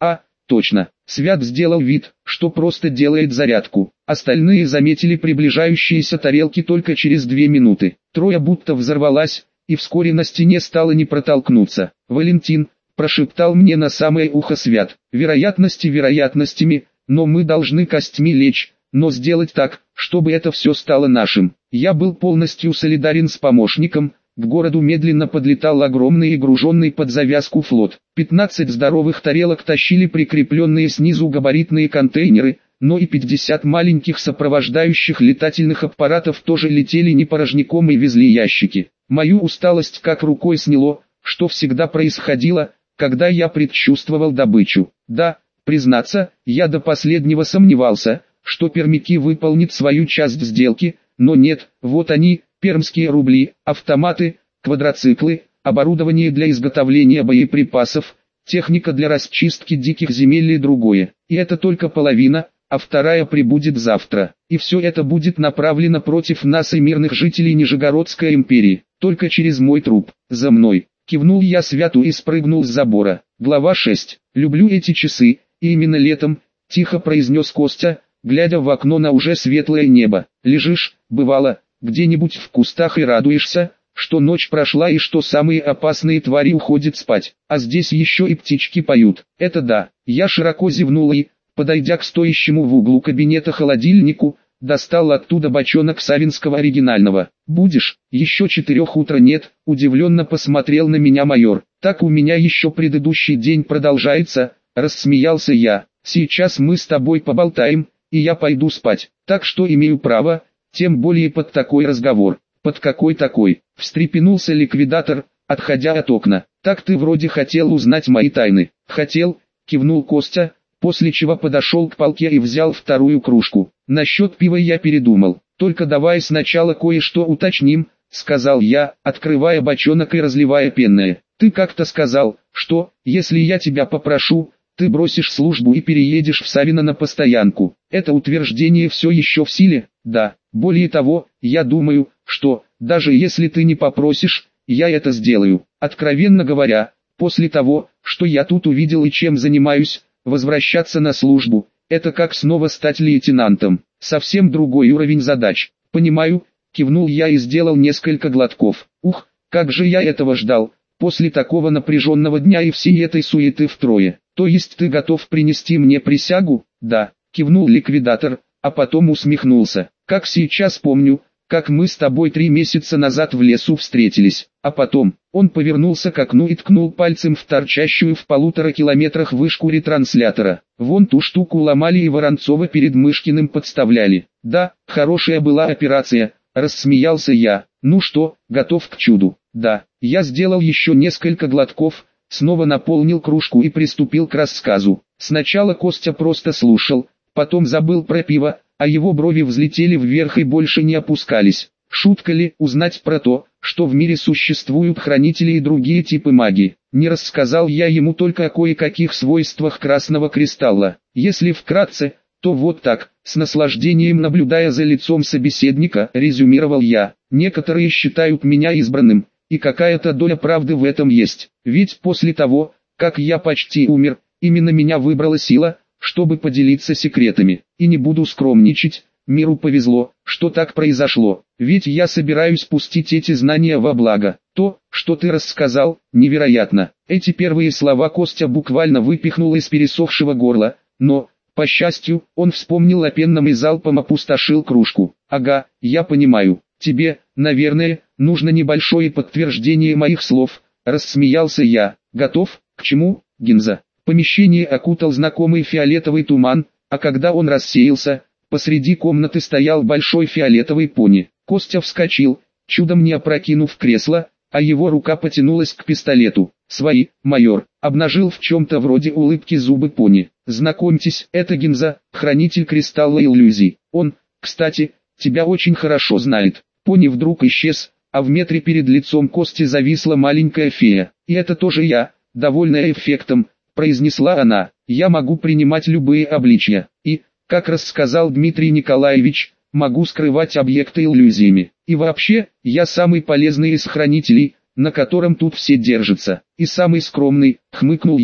Точно. Свят сделал вид, что просто делает зарядку. Остальные заметили приближающиеся тарелки только через 2 минуты. Троя будто взорвалась, и вскоре на стене стало не протолкнуться. «Валентин», — прошептал мне на самое ухо Свят, — «вероятности вероятностями, но мы должны костьми лечь, но сделать так, чтобы это все стало нашим». Я был полностью солидарен с помощником. К городу медленно подлетал огромный и груженный под завязку флот. 15 здоровых тарелок тащили прикрепленные снизу габаритные контейнеры, но и 50 маленьких сопровождающих летательных аппаратов тоже летели не порожняком и везли ящики. Мою усталость как рукой сняло, что всегда происходило, когда я предчувствовал добычу. Да, признаться, я до последнего сомневался, что пермяки выполнят свою часть сделки, но нет, вот они, пермские рубли, автоматы, квадроциклы, оборудование для изготовления боеприпасов, техника для расчистки диких земель и другое. И это только половина, а вторая прибудет завтра. И все это будет направлено против нас и мирных жителей Нижегородской империи, только через мой труп. За мной. Кивнул я Святу и спрыгнул с забора. Глава 6. Люблю эти часы, и именно летом, тихо произнес Костя, глядя в окно на уже светлое небо. Лежишь, бывало, где-нибудь в кустах и радуешься, что ночь прошла и что самые опасные твари уходят спать, а здесь еще и птички поют. Это да. Я широко зевнул и, подойдя к стоящему в углу кабинета холодильнику, достал оттуда бочонок савинского оригинального. «Будешь? Еще 4 утра нет», — удивленно посмотрел на меня майор. «Так у меня еще предыдущий день продолжается», — рассмеялся я. «Сейчас мы с тобой поболтаем, и я пойду спать, так что имею право, тем более под такой разговор». «Под какой такой?» — встрепенулся ликвидатор, отходя от окна. «Так ты вроде хотел узнать мои тайны». «Хотел», — кивнул Костя, после чего подошел к полке и взял вторую кружку. «Насчет пива я передумал, только давай сначала кое-что уточним», — сказал я, открывая бочонок и разливая пенное. «Ты как-то сказал, что, если я тебя попрошу, ты бросишь службу и переедешь в Савино на постоянку. Это утверждение все еще в силе?» «Да, более того, я думаю, что, даже если ты не попросишь, я это сделаю. Откровенно говоря, после того, что я тут увидел и чем занимаюсь, возвращаться на службу, это как снова стать лейтенантом. Совсем другой уровень задач». «Понимаю», — кивнул я и сделал несколько глотков. «Ух, как же я этого ждал, после такого напряженного дня и всей этой суеты втрое. То есть ты готов принести мне присягу?» «Да», — кивнул ликвидатор, а потом усмехнулся. «Как сейчас помню, как мы с тобой 3 месяца назад в лесу встретились, а потом...» Он повернулся к окну и ткнул пальцем в торчащую в 1,5 километрах вышку ретранслятора. «Вон ту штуку ломали и Воронцова перед Мышкиным подставляли». «Да, хорошая была операция», — рассмеялся я. «Ну что, готов к чуду?» «Да». Я сделал еще несколько глотков, снова наполнил кружку и приступил к рассказу. Сначала Костя просто слушал, потом забыл про пиво, а его брови взлетели вверх и больше не опускались. Шутка ли узнать про то, что в мире существуют хранители и другие типы магии? Не рассказал я ему только о кое-каких свойствах красного кристалла. Если вкратце, то вот так, с наслаждением наблюдая за лицом собеседника, резюмировал я. Некоторые считают меня избранным, и какая-то доля правды в этом есть. Ведь после того, как я почти умер, именно меня выбрала сила, чтобы поделиться секретами. И не буду скромничать, миру повезло, что так произошло, ведь я собираюсь пустить эти знания во благо. То, что ты рассказал, невероятно. Эти первые слова Костя буквально выпихнул из пересохшего горла, но, по счастью, он вспомнил о пенном и залпом опустошил кружку. «Ага, я понимаю, тебе, наверное, нужно небольшое подтверждение моих слов», — рассмеялся я. «Готов? К чему, Гинза?» Помещение окутал знакомый фиолетовый туман, а когда он рассеялся, посреди комнаты стоял большой фиолетовый пони. Костя вскочил, чудом не опрокинув кресло, а его рука потянулась к пистолету. «Свои, майор», обнажил в чем-то вроде улыбки зубы пони. «Знакомьтесь, это Гинза, хранитель кристалла иллюзий. Он, кстати, тебя очень хорошо знает». Пони вдруг исчез, а в метре перед лицом Кости зависла маленькая фея. «И это тоже я, довольная эффектом», произнесла она. «Я могу принимать любые обличья, и, как рассказал Дмитрий Николаевич, могу скрывать объекты иллюзиями. И вообще, я самый полезный из хранителей, на котором тут все держатся, и самый скромный», хмыкнул я.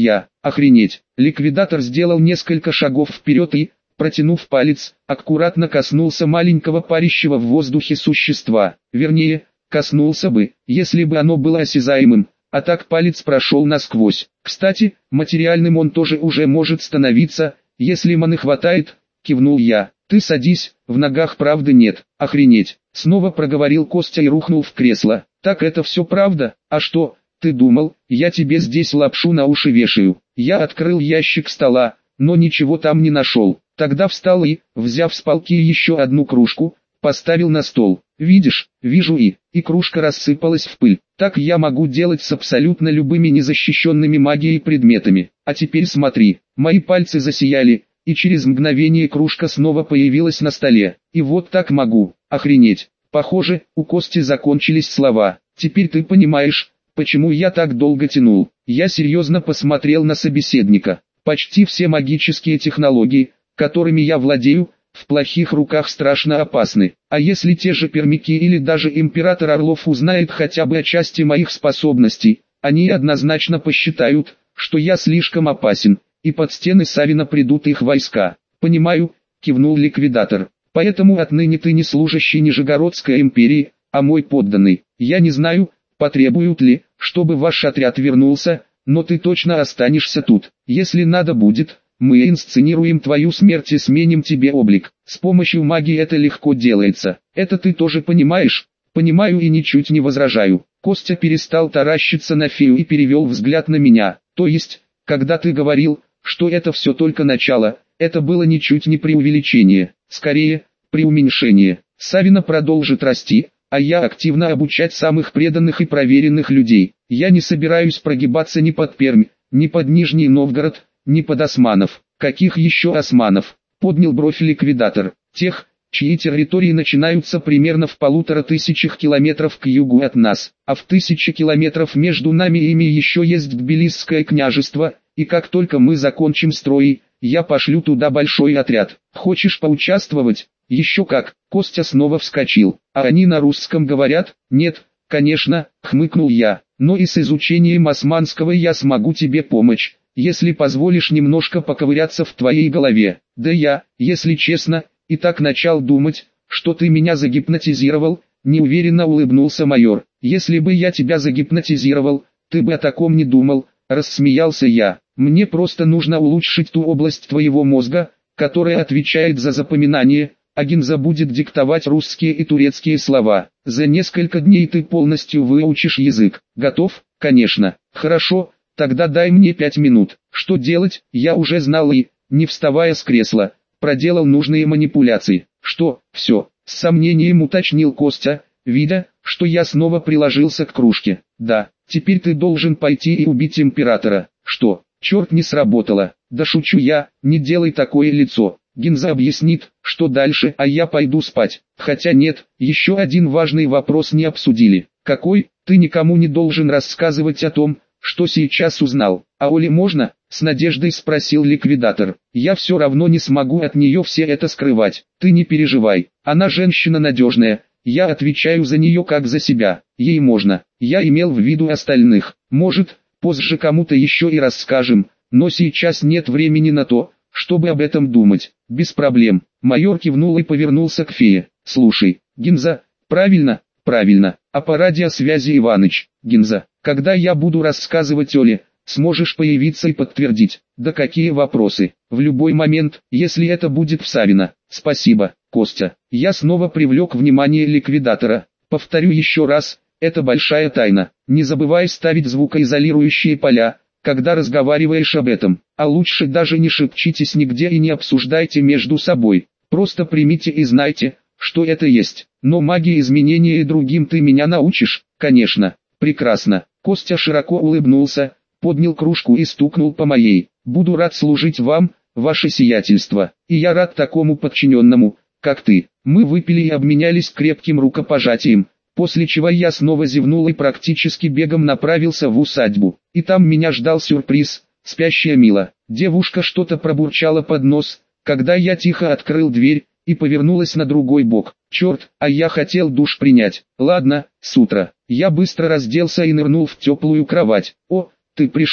Охренеть. Ликвидатор сделал несколько шагов вперед и, протянув палец, аккуратно коснулся маленького парящего в воздухе существа. Вернее, коснулся бы, если бы оно было осязаемым, а так палец прошел насквозь. Кстати, материальным он тоже уже может становиться, если маны хватает, кивнул я. Ты садись, в ногах правды нет. Охренеть. Снова проговорил Костя и рухнул в кресло. Так это все правда? А что, ты думал, я тебе здесь лапшу на уши вешаю? Я открыл ящик стола, но ничего там не нашел. Тогда встал и, взяв с полки еще одну кружку, поставил на стол. Видишь, вижу и кружка рассыпалась в пыль. Так я могу делать с абсолютно любыми незащищенными магией предметами. А теперь смотри, мои пальцы засияли, и через мгновение кружка снова появилась на столе. И вот так могу. Охренеть. Похоже, у Кости закончились слова. Теперь ты понимаешь, почему я так долго тянул. Я серьезно посмотрел на собеседника. Почти все магические технологии, которыми я владею, в плохих руках страшно опасны. А если те же пермяки или даже император Орлов узнает хотя бы о части моих способностей, они однозначно посчитают, что я слишком опасен, и под стены Савина придут их войска. Понимаю, кивнул ликвидатор. Поэтому отныне ты не служащий Нижегородской империи, а мой подданный. Я не знаю, потребуют ли, чтобы ваш отряд вернулся, но ты точно останешься тут. Если надо будет, мы инсценируем твою смерть и сменим тебе облик. С помощью магии это легко делается. Это ты тоже понимаешь? Понимаю и ничуть не возражаю. Костя перестал таращиться на фею и перевел взгляд на меня. То есть, когда ты говорил, что это все только начало, это было ничуть не преувеличение, скорее, преуменьшение. Савина продолжит расти, а я активно обучать самых преданных и проверенных людей. Я не собираюсь прогибаться ни под Пермь, ни под Нижний Новгород, ни под османов. Каких еще османов? Поднял бровь ликвидатор. Тех, чьи территории начинаются примерно в 1500 километров к югу от нас, а в 1000 километров между нами и ими еще есть Тбилисское княжество, и как только мы закончим строй, я пошлю туда большой отряд. Хочешь поучаствовать? Еще как. Костя снова вскочил. А они на русском говорят? Нет, конечно, хмыкнул я. Но и с изучением османского я смогу тебе помочь, если позволишь немножко поковыряться в твоей голове. Да я, если честно, и так начал думать, что ты меня загипнотизировал, неуверенно улыбнулся майор. Если бы я тебя загипнотизировал, ты бы о таком не думал, рассмеялся я. Мне просто нужно улучшить ту область твоего мозга, которая отвечает за запоминание, а Гинза будет диктовать русские и турецкие слова. За несколько дней ты полностью выучишь язык. Готов? Конечно. Хорошо, тогда дай мне 5 минут. Что делать, я уже знал и, не вставая с кресла, проделал нужные манипуляции. Что, все, с сомнением уточнил Костя, видя, что я снова приложился к кружке. Да, теперь ты должен пойти и убить императора. Что, черт, не сработало. Да шучу я, не делай такое лицо. Гинза объяснит, что дальше, а я пойду спать. Хотя нет, еще один важный вопрос не обсудили. Какой? Ты никому не должен рассказывать о том, что сейчас узнал. А Оле можно? С надеждой спросил ликвидатор. Я все равно не смогу от нее все это скрывать. Ты не переживай, она женщина надежная. Я отвечаю за нее как за себя. Ей можно. Я имел в виду остальных. Может, позже кому-то еще и расскажем, но сейчас нет времени на то, чтобы об этом думать. Без проблем. Майор кивнул и повернулся к фее. Слушай, Гинза, правильно, правильно. А по радиосвязи Иваныч. Гинза, когда я буду рассказывать Оле, сможешь появиться и подтвердить. Да какие вопросы? В любой момент, если это будет в Савино. Спасибо, Костя. Я снова привлек внимание ликвидатора. Повторю еще раз, это большая тайна. Не забывай ставить звукоизолирующие поля, когда разговариваешь об этом. А лучше даже не шепчитесь нигде и не обсуждайте между собой. Просто примите и знайте, что это есть. Но магии изменения и другим ты меня научишь? Конечно. Прекрасно. Костя широко улыбнулся, поднял кружку и стукнул по моей. Буду рад служить вам, ваше сиятельство. И я рад такому подчиненному, как ты. Мы выпили и обменялись крепким рукопожатием, после чего я снова зевнул и практически бегом направился в усадьбу. И там меня ждал сюрприз, спящая Мила. Девушка что-то пробурчала под нос, когда я тихо открыл дверь, и повернулась на другой бок. Черт, а я хотел душ принять. Ладно, с утра. Я быстро разделся и нырнул в теплую кровать. О, ты пришел,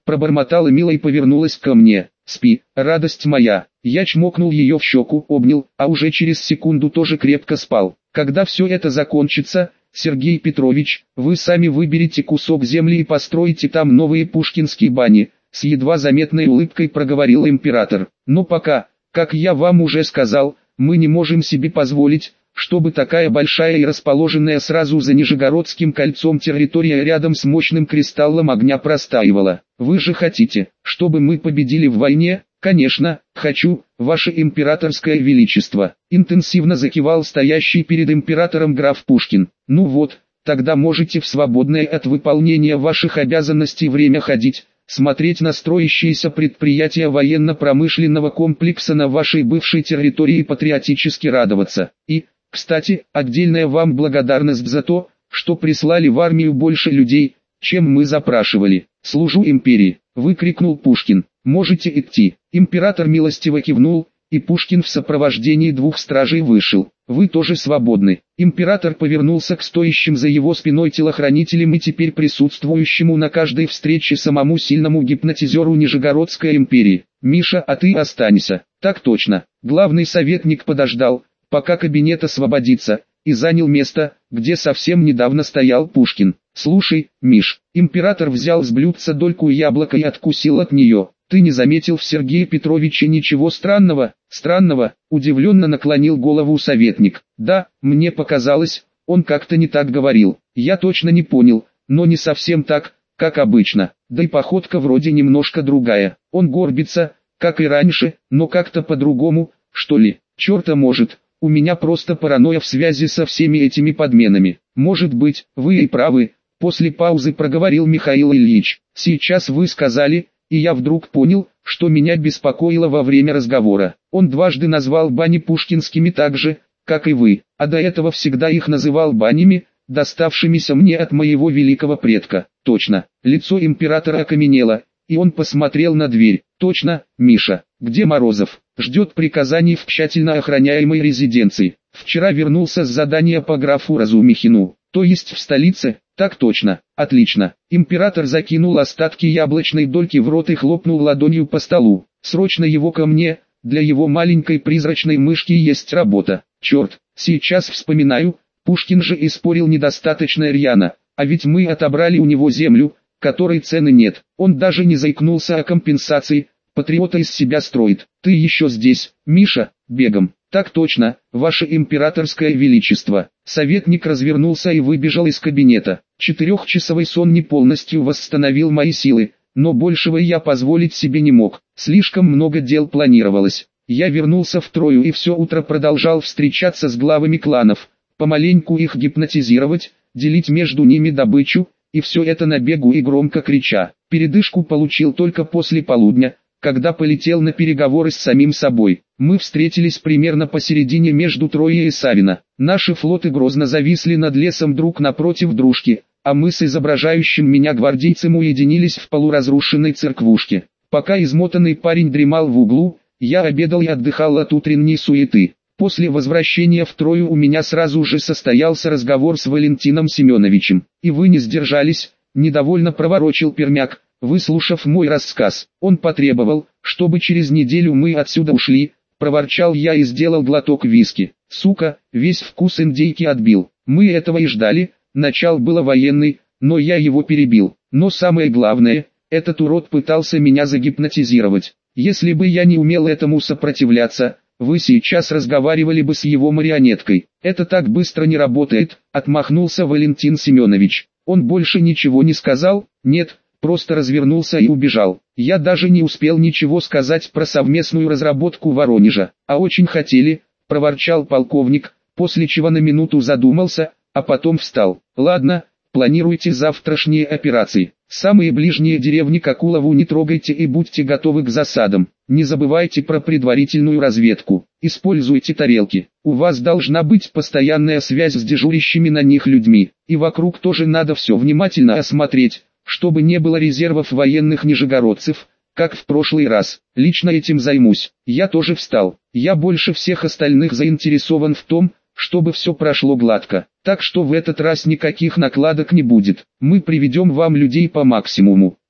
пробормотала Мила и повернулась ко мне. «Спи, радость моя». Я чмокнул ее в щеку, обнял, а уже через секунду тоже крепко спал. «Когда все это закончится, Сергей Петрович, вы сами выберете кусок земли и построите там новые пушкинские бани», с едва заметной улыбкой проговорил император. «Но пока, как я вам уже сказал, мы не можем себе позволить, чтобы такая большая и расположенная сразу за Нижегородским кольцом территория рядом с мощным кристаллом огня простаивала. Вы же хотите, чтобы мы победили в войне?» «Конечно, хочу, ваше императорское величество», интенсивно закивал стоящий перед императором граф Пушкин. «Ну вот, тогда можете в свободное от выполнения ваших обязанностей время ходить, смотреть на строящиеся предприятия военно-промышленного комплекса на вашей бывшей территории и патриотически радоваться. И, кстати, отдельная вам благодарность за то, что прислали в армию больше людей, чем мы запрашивали. Служу империи», выкрикнул Пушкин. «Можете идти». Император милостиво кивнул, и Пушкин в сопровождении двух стражей вышел. «Вы тоже свободны». Император повернулся к стоящим за его спиной телохранителям и теперь присутствующему на каждой встрече самому сильному гипнотизеру Нижегородской империи. «Миша, а ты останься». «Так точно». Главный советник подождал, пока кабинет освободится, и занял место, где совсем недавно стоял Пушкин. «Слушай, Миш». Император взял с блюдца дольку яблока и откусил от нее. «Ты не заметил в Сергее Петровиче ничего странного?» «Странного?» – удивленно наклонил голову советник. «Да, мне показалось, он как-то не так говорил. Я точно не понял, но не совсем так, как обычно. Да и походка вроде немножко другая. Он горбится, как и раньше, но как-то по-другому, что ли. Черта может, у меня просто паранойя в связи со всеми этими подменами. Может быть, вы и правы». После паузы проговорил Михаил Ильич. «Сейчас вы сказали, и я вдруг понял, что меня беспокоило во время разговора. Он дважды назвал бани пушкинскими так же, как и вы, а до этого всегда их называл банями, доставшимися мне от моего великого предка». «Точно». Лицо императора окаменело, и он посмотрел на дверь. «Точно, Миша. Где Морозов?» «Ждет приказаний в тщательно охраняемой резиденции. Вчера вернулся с задания по графу Разумихину». «То есть в столице?» «Так точно». «Отлично». Император закинул остатки яблочной дольки в рот и хлопнул ладонью по столу. «Срочно его ко мне, для его маленькой призрачной мышки есть работа». «Черт, сейчас вспоминаю, Пушкин же испорил недостаточно рьяно, а ведь мы отобрали у него землю, которой цены нет. Он даже не заикнулся о компенсации, патриота из себя строит». «Ты еще здесь, Миша?» «Бегом». «Так точно, ваше императорское величество». Советник развернулся и выбежал из кабинета. Четырехчасовой сон не полностью восстановил мои силы, но большего я позволить себе не мог. Слишком много дел планировалось. Я вернулся в Трою и все утро продолжал встречаться с главами кланов, помаленьку их гипнотизировать, делить между ними добычу, и все это на бегу и громко крича. Передышку получил только после полудня, когда полетел на переговоры с самим собой. Мы встретились примерно посередине между Троей и Савино. Наши флоты грозно зависли над лесом друг напротив дружки, а мы с изображающим меня гвардейцем уединились в полуразрушенной церквушке. Пока измотанный парень дремал в углу, я обедал и отдыхал от утренней суеты. После возвращения в Трою у меня сразу же состоялся разговор с Валентином Семеновичем. «И вы не сдержались», — недовольно проворочил Пермяк, выслушав мой рассказ. «Он потребовал, чтобы через неделю мы отсюда ушли», — проворчал я и сделал глоток виски. «Сука, весь вкус индейки отбил. Мы этого и ждали, начал было военный, но я его перебил. Но самое главное, этот урод пытался меня загипнотизировать. Если бы я не умел этому сопротивляться, вы сейчас разговаривали бы с его марионеткой. Это так быстро не работает», — отмахнулся Валентин Семенович. «Он больше ничего не сказал?» «Нет, просто развернулся и убежал. Я даже не успел ничего сказать про совместную разработку Воронежа. А очень хотели», — проворчал полковник, после чего на минуту задумался, а потом встал. «Ладно, планируйте завтрашние операции. Самые ближние деревни к Акулову не трогайте и будьте готовы к засадам. Не забывайте про предварительную разведку. Используйте тарелки. У вас должна быть постоянная связь с дежурящими на них людьми. И вокруг тоже надо все внимательно осмотреть, чтобы не было резервов военных нижегородцев, как в прошлый раз. Лично этим займусь». Я тоже встал. Я больше всех остальных заинтересован в том, чтобы все прошло гладко. Так что в этот раз никаких накладок не будет. Мы приведем вам людей по максимуму.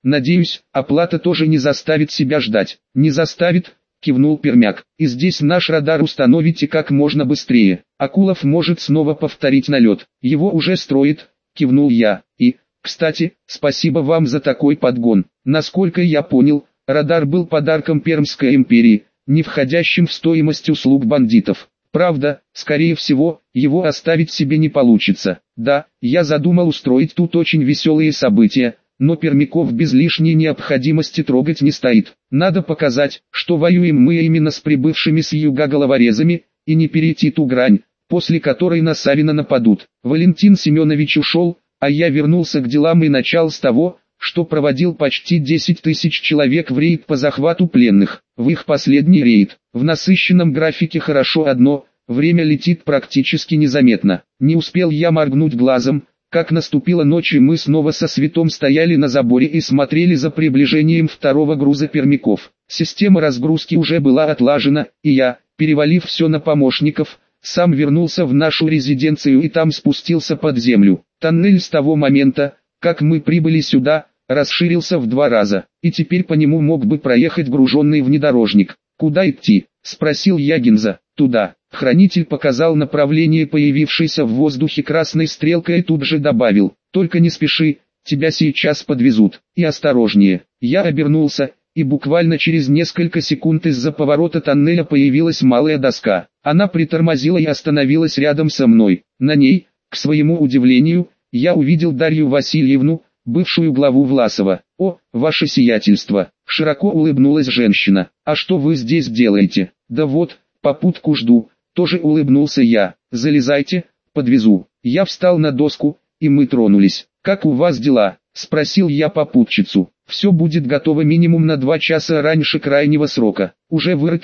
Надеюсь, оплата тоже не заставит себя ждать. Не заставит, кивнул Пермяк. И здесь наш радар установите как можно быстрее. Акулов может снова повторить налет. Его уже строит, кивнул я. И, кстати, спасибо вам за такой подгон. Насколько я понял, радар был подарком Пермской империи, не входящим в стоимость услуг бандитов. Правда, скорее всего, его оставить себе не получится. Да, я задумал устроить тут очень веселые события, но пермяков без лишней необходимости трогать не стоит. Надо показать, что воюем мы именно с прибывшими с юга головорезами, и не перейти ту грань, после которой на Савина нападут. Валентин Семенович ушел, а я вернулся к делам и начал с того, что проводил почти 10 тысяч человек в рейд по захвату пленных. В их последний рейд. В насыщенном графике хорошо одно, время летит практически незаметно. Не успел я моргнуть глазом, как наступила ночь, и мы снова со Светом стояли на заборе и смотрели за приближением второго груза пермяков. Система разгрузки уже была отлажена, и я, перевалив все на помощников, сам вернулся в нашу резиденцию и там спустился под землю. Тоннель с того момента, как мы прибыли сюда, расширился в 2 раза, и теперь по нему мог бы проехать груженный внедорожник. «Куда идти?» – спросил я Гинза. «Туда». Хранитель показал направление появившейся в воздухе красной стрелкой и тут же добавил: «Только не спеши, тебя сейчас подвезут. И осторожнее». Я обернулся, и буквально через несколько секунд из-за поворота тоннеля появилась малая доска. Она притормозила и остановилась рядом со мной. На ней, к своему удивлению, я увидел Дарью Васильевну, бывшую главу Власова. «О, ваше сиятельство!» — широко улыбнулась женщина. «А что вы здесь делаете?» «Да вот, попутку жду», — тоже улыбнулся я. «Залезайте, подвезу». Я встал на доску, и мы тронулись. «Как у вас дела?» — спросил я попутчицу. «Все будет готово минимум на 2 часа раньше крайнего срока. Уже вырыто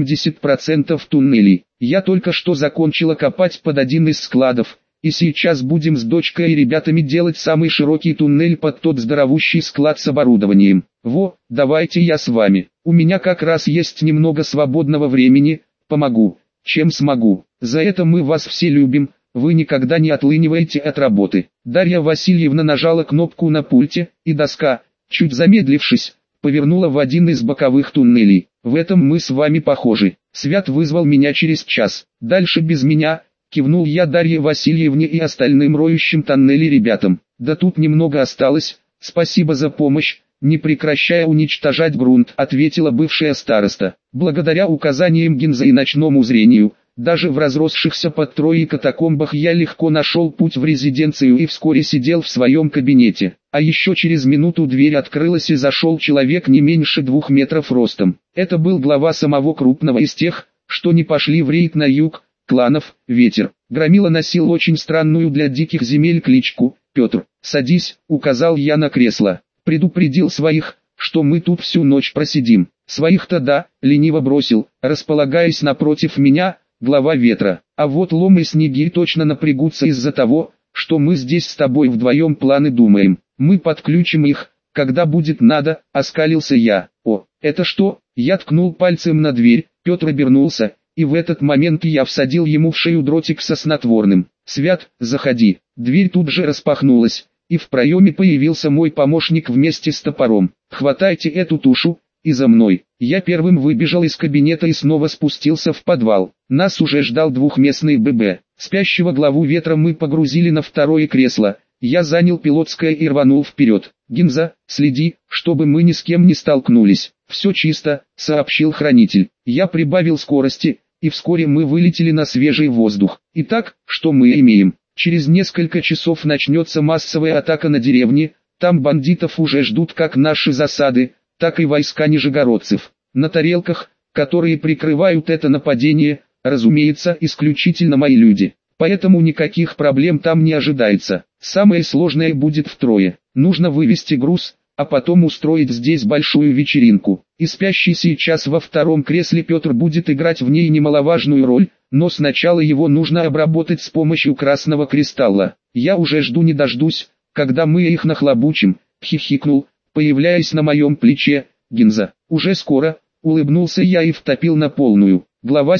80% туннелей. Я только что закончила копать под один из складов, и сейчас будем с дочкой и ребятами делать самый широкий туннель под тот здоровущий склад с оборудованием. Во, давайте я с вами. У меня как раз есть немного свободного времени, помогу, чем смогу. За это мы вас все любим, вы никогда не отлыниваете от работы». Дарья Васильевна нажала кнопку на пульте, и доска, чуть замедлившись, повернула в один из боковых туннелей. «В этом мы с вами похожи. Свят вызвал меня через час. Дальше без меня», — кивнул я Дарье Васильевне и остальным роющим тоннели ребятам. «Да тут немного осталось, спасибо за помощь», — не прекращая уничтожать грунт, ответила бывшая староста. Благодаря указаниям Гинза и ночному зрению, даже в разросшихся под Троей катакомбах я легко нашел путь в резиденцию и вскоре сидел в своем кабинете. А еще через минуту дверь открылась и зашел человек не меньше 2 метров ростом. Это был глава самого крупного из тех, что не пошли в рейд на юг, кланов, Ветер. Громила носил очень странную для диких земель кличку «Петр». «Садись», — указал я на кресло. «Предупредил своих, что мы тут всю ночь просидим». «Своих-то да», — лениво бросил, располагаясь напротив меня, глава Ветра. «А вот Лом и Снегирь точно напрягутся из-за того, что мы здесь с тобой вдвоем планы думаем. Мы подключим их, когда будет надо», — оскалился я. «О, это что?» — я ткнул пальцем на дверь. Петр обернулся, и в этот момент я всадил ему в шею дротик со снотворным. «Свят, заходи». Дверь тут же распахнулась, и в проеме появился мой помощник вместе с топором. «Хватайте эту тушу, и за мной». Я первым выбежал из кабинета и снова спустился в подвал. Нас уже ждал 2-местный ББ. Спящего главу Ветра мы погрузили на второе кресло. Я занял пилотское и рванул вперед. «Гинза, следи, чтобы мы ни с кем не столкнулись». «Все чисто», — сообщил хранитель. Я прибавил скорости, и вскоре мы вылетели на свежий воздух. Итак, что мы имеем? Через несколько часов начнется массовая атака на деревни. Там бандитов уже ждут как наши засады, так и войска нижегородцев. На тарелках, которые прикрывают это нападение, разумеется, исключительно мои люди. Поэтому никаких проблем там не ожидается. Самое сложное будет втрое. Нужно вывести груз, а потом устроить здесь большую вечеринку. И спящий сейчас во втором кресле Петр будет играть в ней немаловажную роль, но сначала его нужно обработать с помощью красного кристалла. Я уже жду не дождусь, когда мы их нахлобучим, хихикнул, появляясь на моем плече, Гинза. «Уже скоро», улыбнулся я и втопил на полную. Глава 7.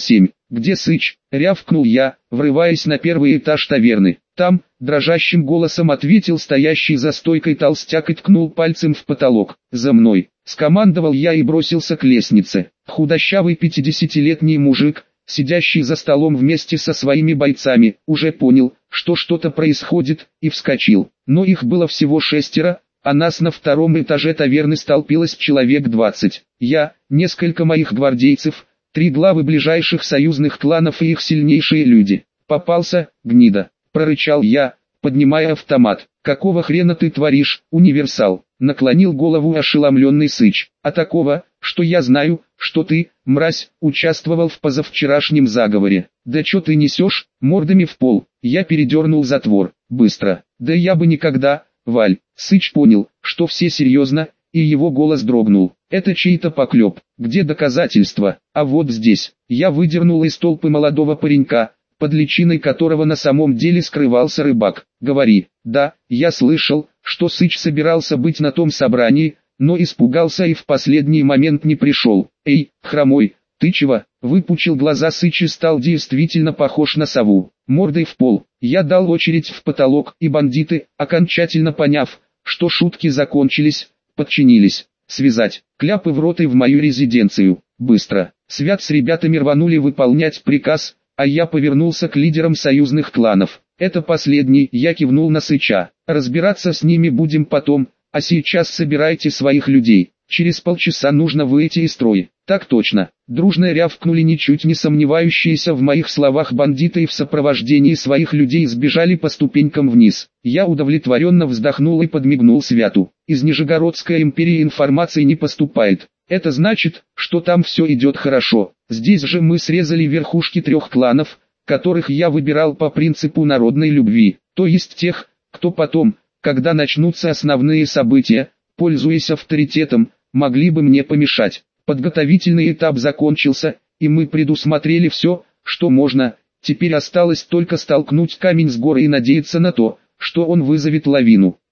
«Где Сыч?» — рявкнул я, врываясь на первый этаж таверны. «Там», — дрожащим голосом ответил стоящий за стойкой толстяк и ткнул пальцем в потолок. «За мной!» — скомандовал я и бросился к лестнице. Худощавый 50-летний мужик, сидящий за столом вместе со своими бойцами, уже понял, что что-то происходит, и вскочил. Но их было всего 6, а нас на втором этаже таверны столпилось человек 20. Я, несколько моих гвардейцев, 3 главы ближайших союзных кланов и их сильнейшие люди. «Попался, гнида!» — прорычал я, поднимая автомат. «Какого хрена ты творишь, универсал?» — наклонил голову ошеломленный Сыч. «А такого, что я знаю, что ты, мразь, участвовал в позавчерашнем заговоре». «Да чё ты несешь, мордами в пол?» Я передернул затвор. «Быстро!» «Да я бы никогда, Валь!» Сыч понял, что все серьезно, и его голос дрогнул. «Это чей-то поклеп. Где доказательства?» «А вот здесь». Я выдернул из толпы молодого паренька, под личиной которого на самом деле скрывался рыбак. «Говори». «Да, я слышал, что Сыч собирался быть на том собрании, но испугался и в последний момент не пришел». «Эй, хромой, ты чего?» Выпучил глаза Сыч и стал действительно похож на сову. Мордой в пол. Я дал очередь в потолок, и бандиты, окончательно поняв, что шутки закончились, подчинились. «Связать, кляпы в рот и в мою резиденцию, быстро». Свят с ребятами рванули выполнять приказ, а я повернулся к лидерам союзных кланов. «Это последний», я кивнул на Сыча. «Разбираться с ними будем потом, а сейчас собирайте своих людей. Через полчаса нужно выйти из строя». «Так точно». Дружно рявкнули ничуть не сомневающиеся в моих словах бандиты и в сопровождении своих людей сбежали по ступенькам вниз. Я удовлетворенно вздохнул и подмигнул Святу. «Из Нижегородской империи информации не поступает. Это значит, что там все идет хорошо. Здесь же мы срезали верхушки 3 кланов, которых я выбирал по принципу народной любви, то есть тех, кто потом, когда начнутся основные события, пользуясь авторитетом, могли бы мне помешать. Подготовительный этап закончился, и мы предусмотрели все, что можно. Теперь осталось только столкнуть камень с горы и надеяться на то, что он вызовет лавину.